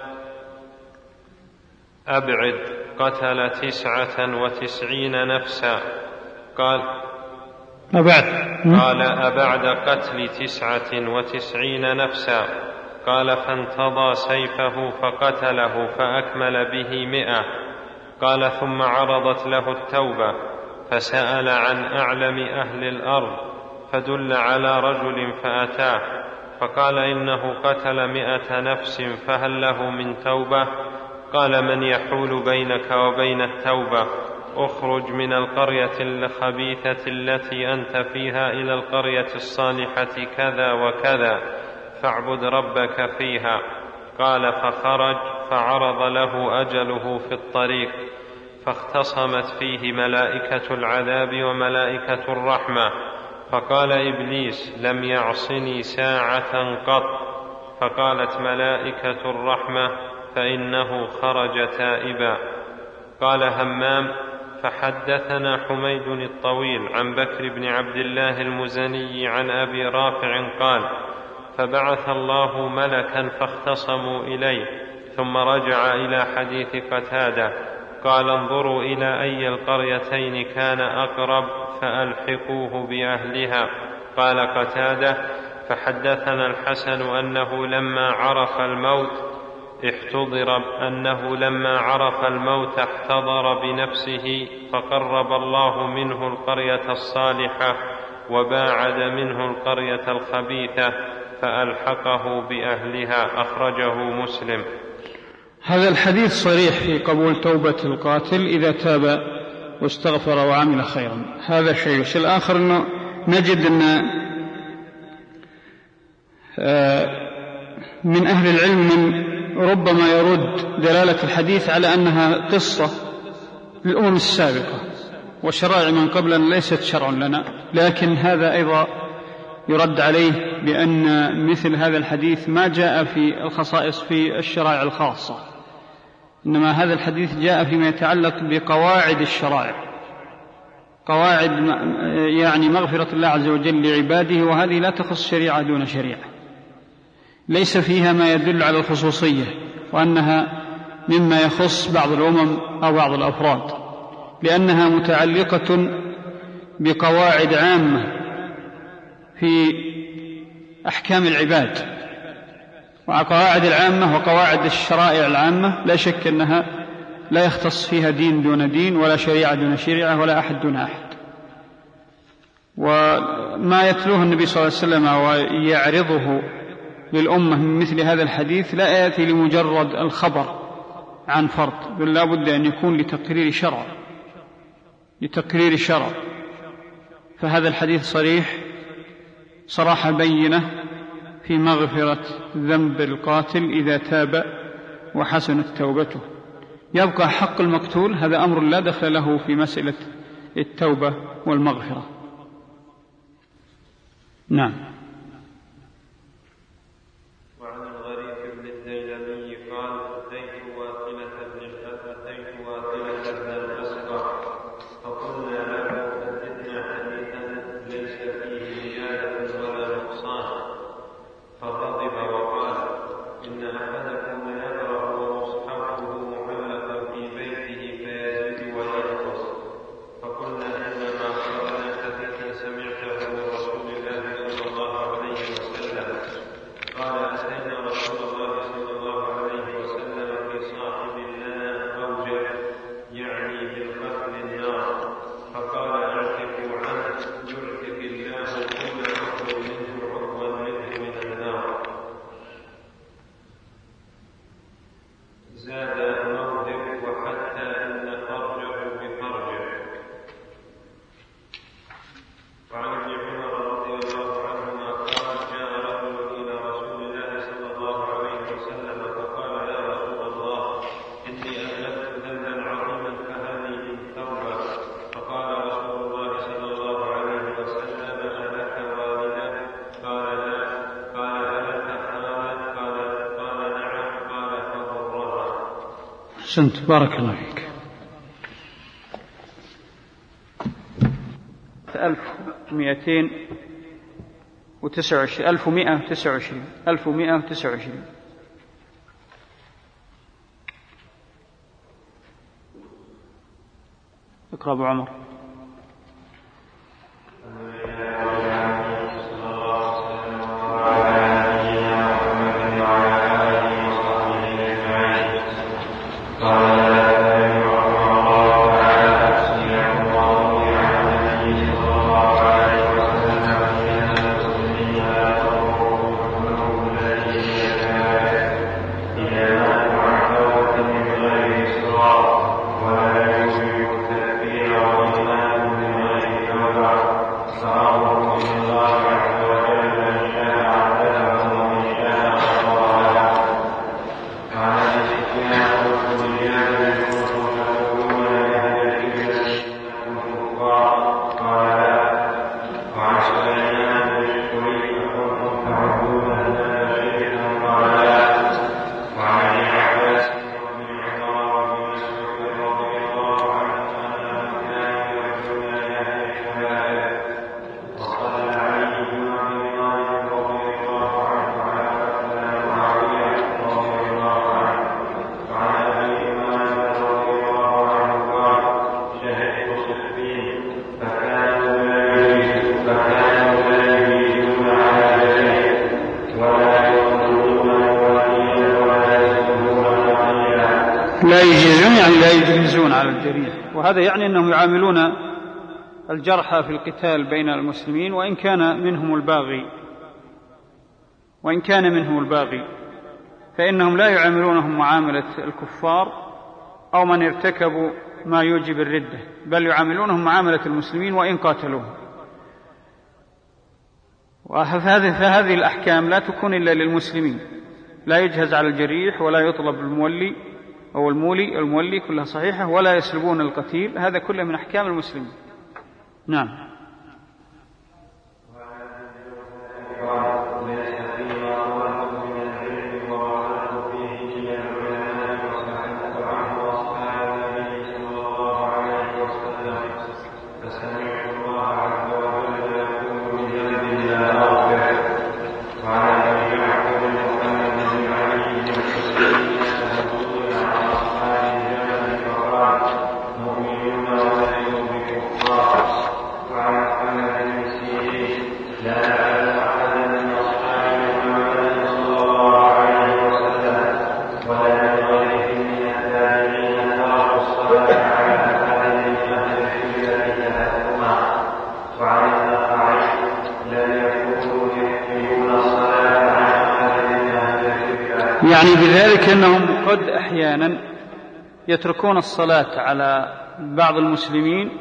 أبعد، قتل تسعة وتسعين نفسا. قال أبعد قال أبعد قتل تسعة وتسعين نفسا. قال فانتضى سيفه فقتله فأكمل به مئة. قال ثم عرضت له التوبة فسأل عن أعلم أهل الأرض فدل على رجل فأتاه فقال إنه قتل مئة نفس فهل له من توبة؟ قال من يحول بينك وبين التوبة؟ اخرج من القرية الخبيثة التي أنت فيها إلى القرية الصالحة كذا وكذا فاعبد ربك فيها. قال فخرج فعرض له أجله في الطريق فاختصمت فيه ملائكة العذاب وملائكة الرحمة. فقال إبليس لم يعصني ساعة قط. فقالت ملائكة الرحمة فإنه خرج تائبا. قال همام فحدثنا حميد الطويل عن بكر بن عبد الله المزني عن أبي رافع قال فبعث الله ملكا فاختصموا إليه ثم رجع إلى حديث قتادة قال انظروا إلى أي القريتين كان أقرب فألحقوه بأهلها. قال قتادة فحدثنا الحسن أنه لما عرف الموت احتضر أنه لما عرف الموت احتضر بنفسه فقرب الله منه القرية الصالحة وباعد منه القرية الخبيثة فألحقه بأهلها. أخرجه مسلم. هذا الحديث صريح في قبول توبة القاتل إذا تاب واستغفر وعمل خيرا. هذا شيء. الشيء الآخر أنه نجد أن من أهل العلم من ربما يرد دلالة الحديث على أنها قصة للأمم السابقة وشرائع من قبلنا ليست شرع لنا، لكن هذا أيضا يرد عليه بأن مثل هذا الحديث ما جاء في الخصائص في الشرائع الخاصة، إنما هذا الحديث جاء فيما يتعلق بقواعد الشرائع، قواعد يعني مغفرة الله عز وجل لعباده، وهذه لا تخص شريعة دون شريعة، ليس فيها ما يدل على الخصوصية وأنها مما يخص بعض الأمم أو بعض الأفراد، لأنها متعلقة بقواعد عامة في أحكام العباد. وقواعد العامة وقواعد الشرائع العامة لا شك أنها لا يختص فيها دين دون دين ولا شريعة دون شريعة ولا أحد دون أحد. وما يتلوه النبي صلى الله عليه وسلم ويعرضه للأمة من مثل هذا الحديث لا يأتي لمجرد الخبر عن فرد، بل لا بد أن يكون لتقرير شرع لتقرير شرع فهذا الحديث صريح صراحة بينة في مغفرة ذنب القاتل إذا تاب وحسنت توبته. يبقى حق المقتول، هذا أمر لا دخل له في مسألة التوبة والمغفرة. نعم. وعن الغريب بن الديلمي قال أتيت واثلة بن أتيت واثلة بن الأسقى فقلنا له حدثنا حديثا ليس فيه زيادة ولا نقصان، فغضب وقال إن أحدكم يقرأ ومصحفه معلق في بيته فيزيد وينقص. فقلنا إنما قرأنا حديثا سمعته من رسول الله صلى الله عليه وسلم. قال أتينا رسول الله صلى الله عليه وسلم في صاحب لنا أوجع يعني بالقتل النار، فقال اعتقوا عنه يعتق الله كل عضو منه عضوا منه من النار. زاد موهب وحتى إن فرجه بفرجه. وعن ابن عمر رضي الله عنهما قال جاء رجل إلى رسول الله صلى الله عليه وسلم فقال يا رسول الله إني أذنبت ذنبا عظيما فهل لي من توبة؟ فقال رسول الله صلى الله عليه وسلم ألك والدة؟ قال لا. قال ألك خالد؟ قال قال نعم. قال فضرها. أحسنت، بارك الله فيك. ألف ومئتين وتسعة وعشرين ألف ومئة وتسعة وعشرين ألف ومئة وتسعة وعشرين. اقرأ أبو عمر. لا يجيزون يعني لا يجيزون على الجريح، وهذا يعني أنهم يعاملون الجرحى في القتال بين المسلمين وإن كان منهم الباغي وإن كان منهم الباغي فإنهم لا يعاملونهم معاملة الكفار أو من ارتكبوا ما يوجب الردة، بل يعاملونهم معاملة المسلمين وإن قاتلوهم. فهذه الأحكام لا تكون إلا للمسلمين، لا يجهز على الجريح ولا يطلب المولي أو المولي المولي كلها صحيحة، ولا يسلبون القتيل، هذا كله من أحكام المسلمين. نعم. يعني بذلك أنهم قد أحيانا يتركون الصلاة على بعض المسلمين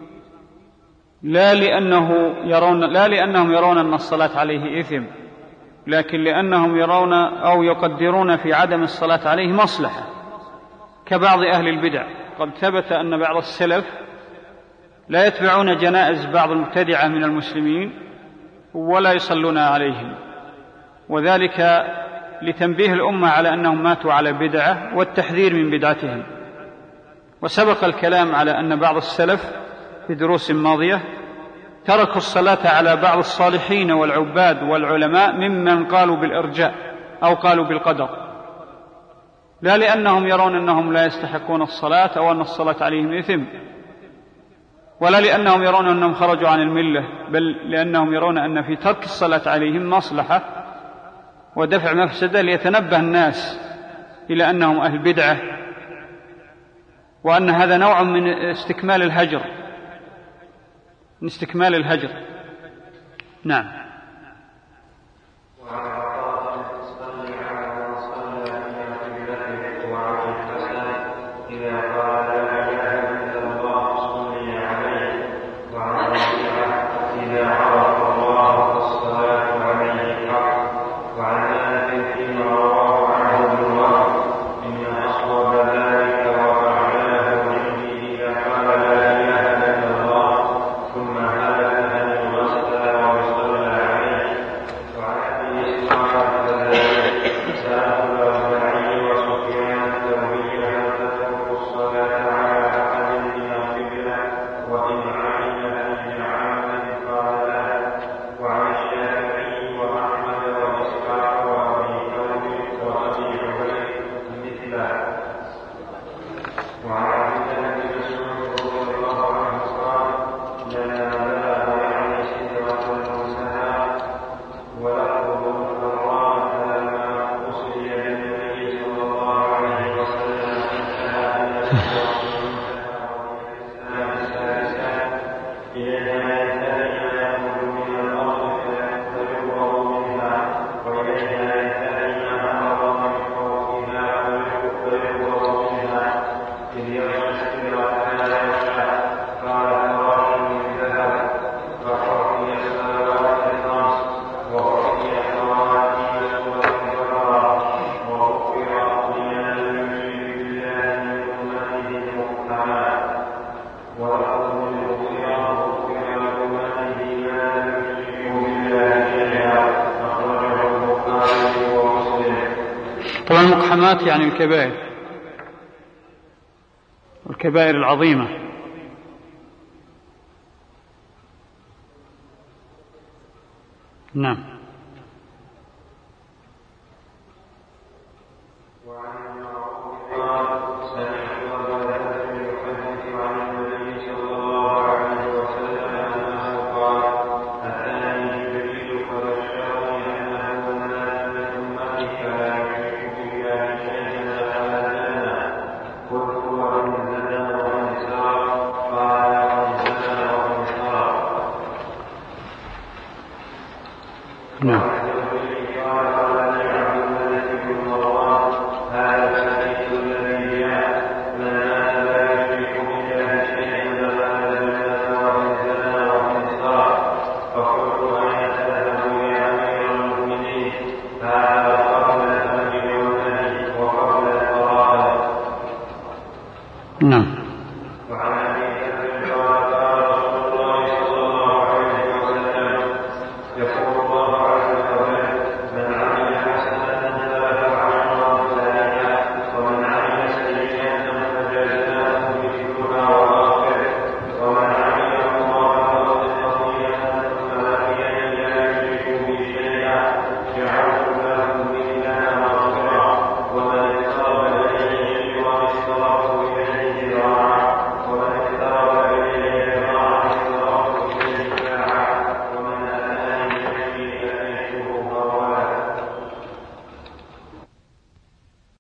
لا لأنه يرون لا لأنهم يرون أن الصلاة عليه إثم، لكن لأنهم يرون أو يقدرون في عدم الصلاة عليه مصلحة، كبعض أهل البدع. قد ثبت أن بعض السلف لا يتبعون جنائز بعض المبتدعة من المسلمين ولا يصلون عليهم، وذلك لتنبيه الأمة على أنهم ماتوا على بدعة والتحذير من بدعتهم. وسبق الكلام على أن بعض السلف في دروس ماضية تركوا الصلاة على بعض الصالحين والعباد والعلماء ممن قالوا بالإرجاء أو قالوا بالقدر، لا لأنهم يرون أنهم لا يستحقون الصلاة أو أن الصلاة عليهم إثم، ولا لأنهم يرون أنهم خرجوا عن الملة، بل لأنهم يرون أن في ترك الصلاة عليهم مصلحة ودفع مفسدة، ليتنبه الناس إلى أنهم أهل بدعة، وأن هذا نوع من استكمال الهجر من استكمال الهجر. نعم. طبعا المقحمات يعني الكبائر، الكبائر العظيمة. نعم. نعم.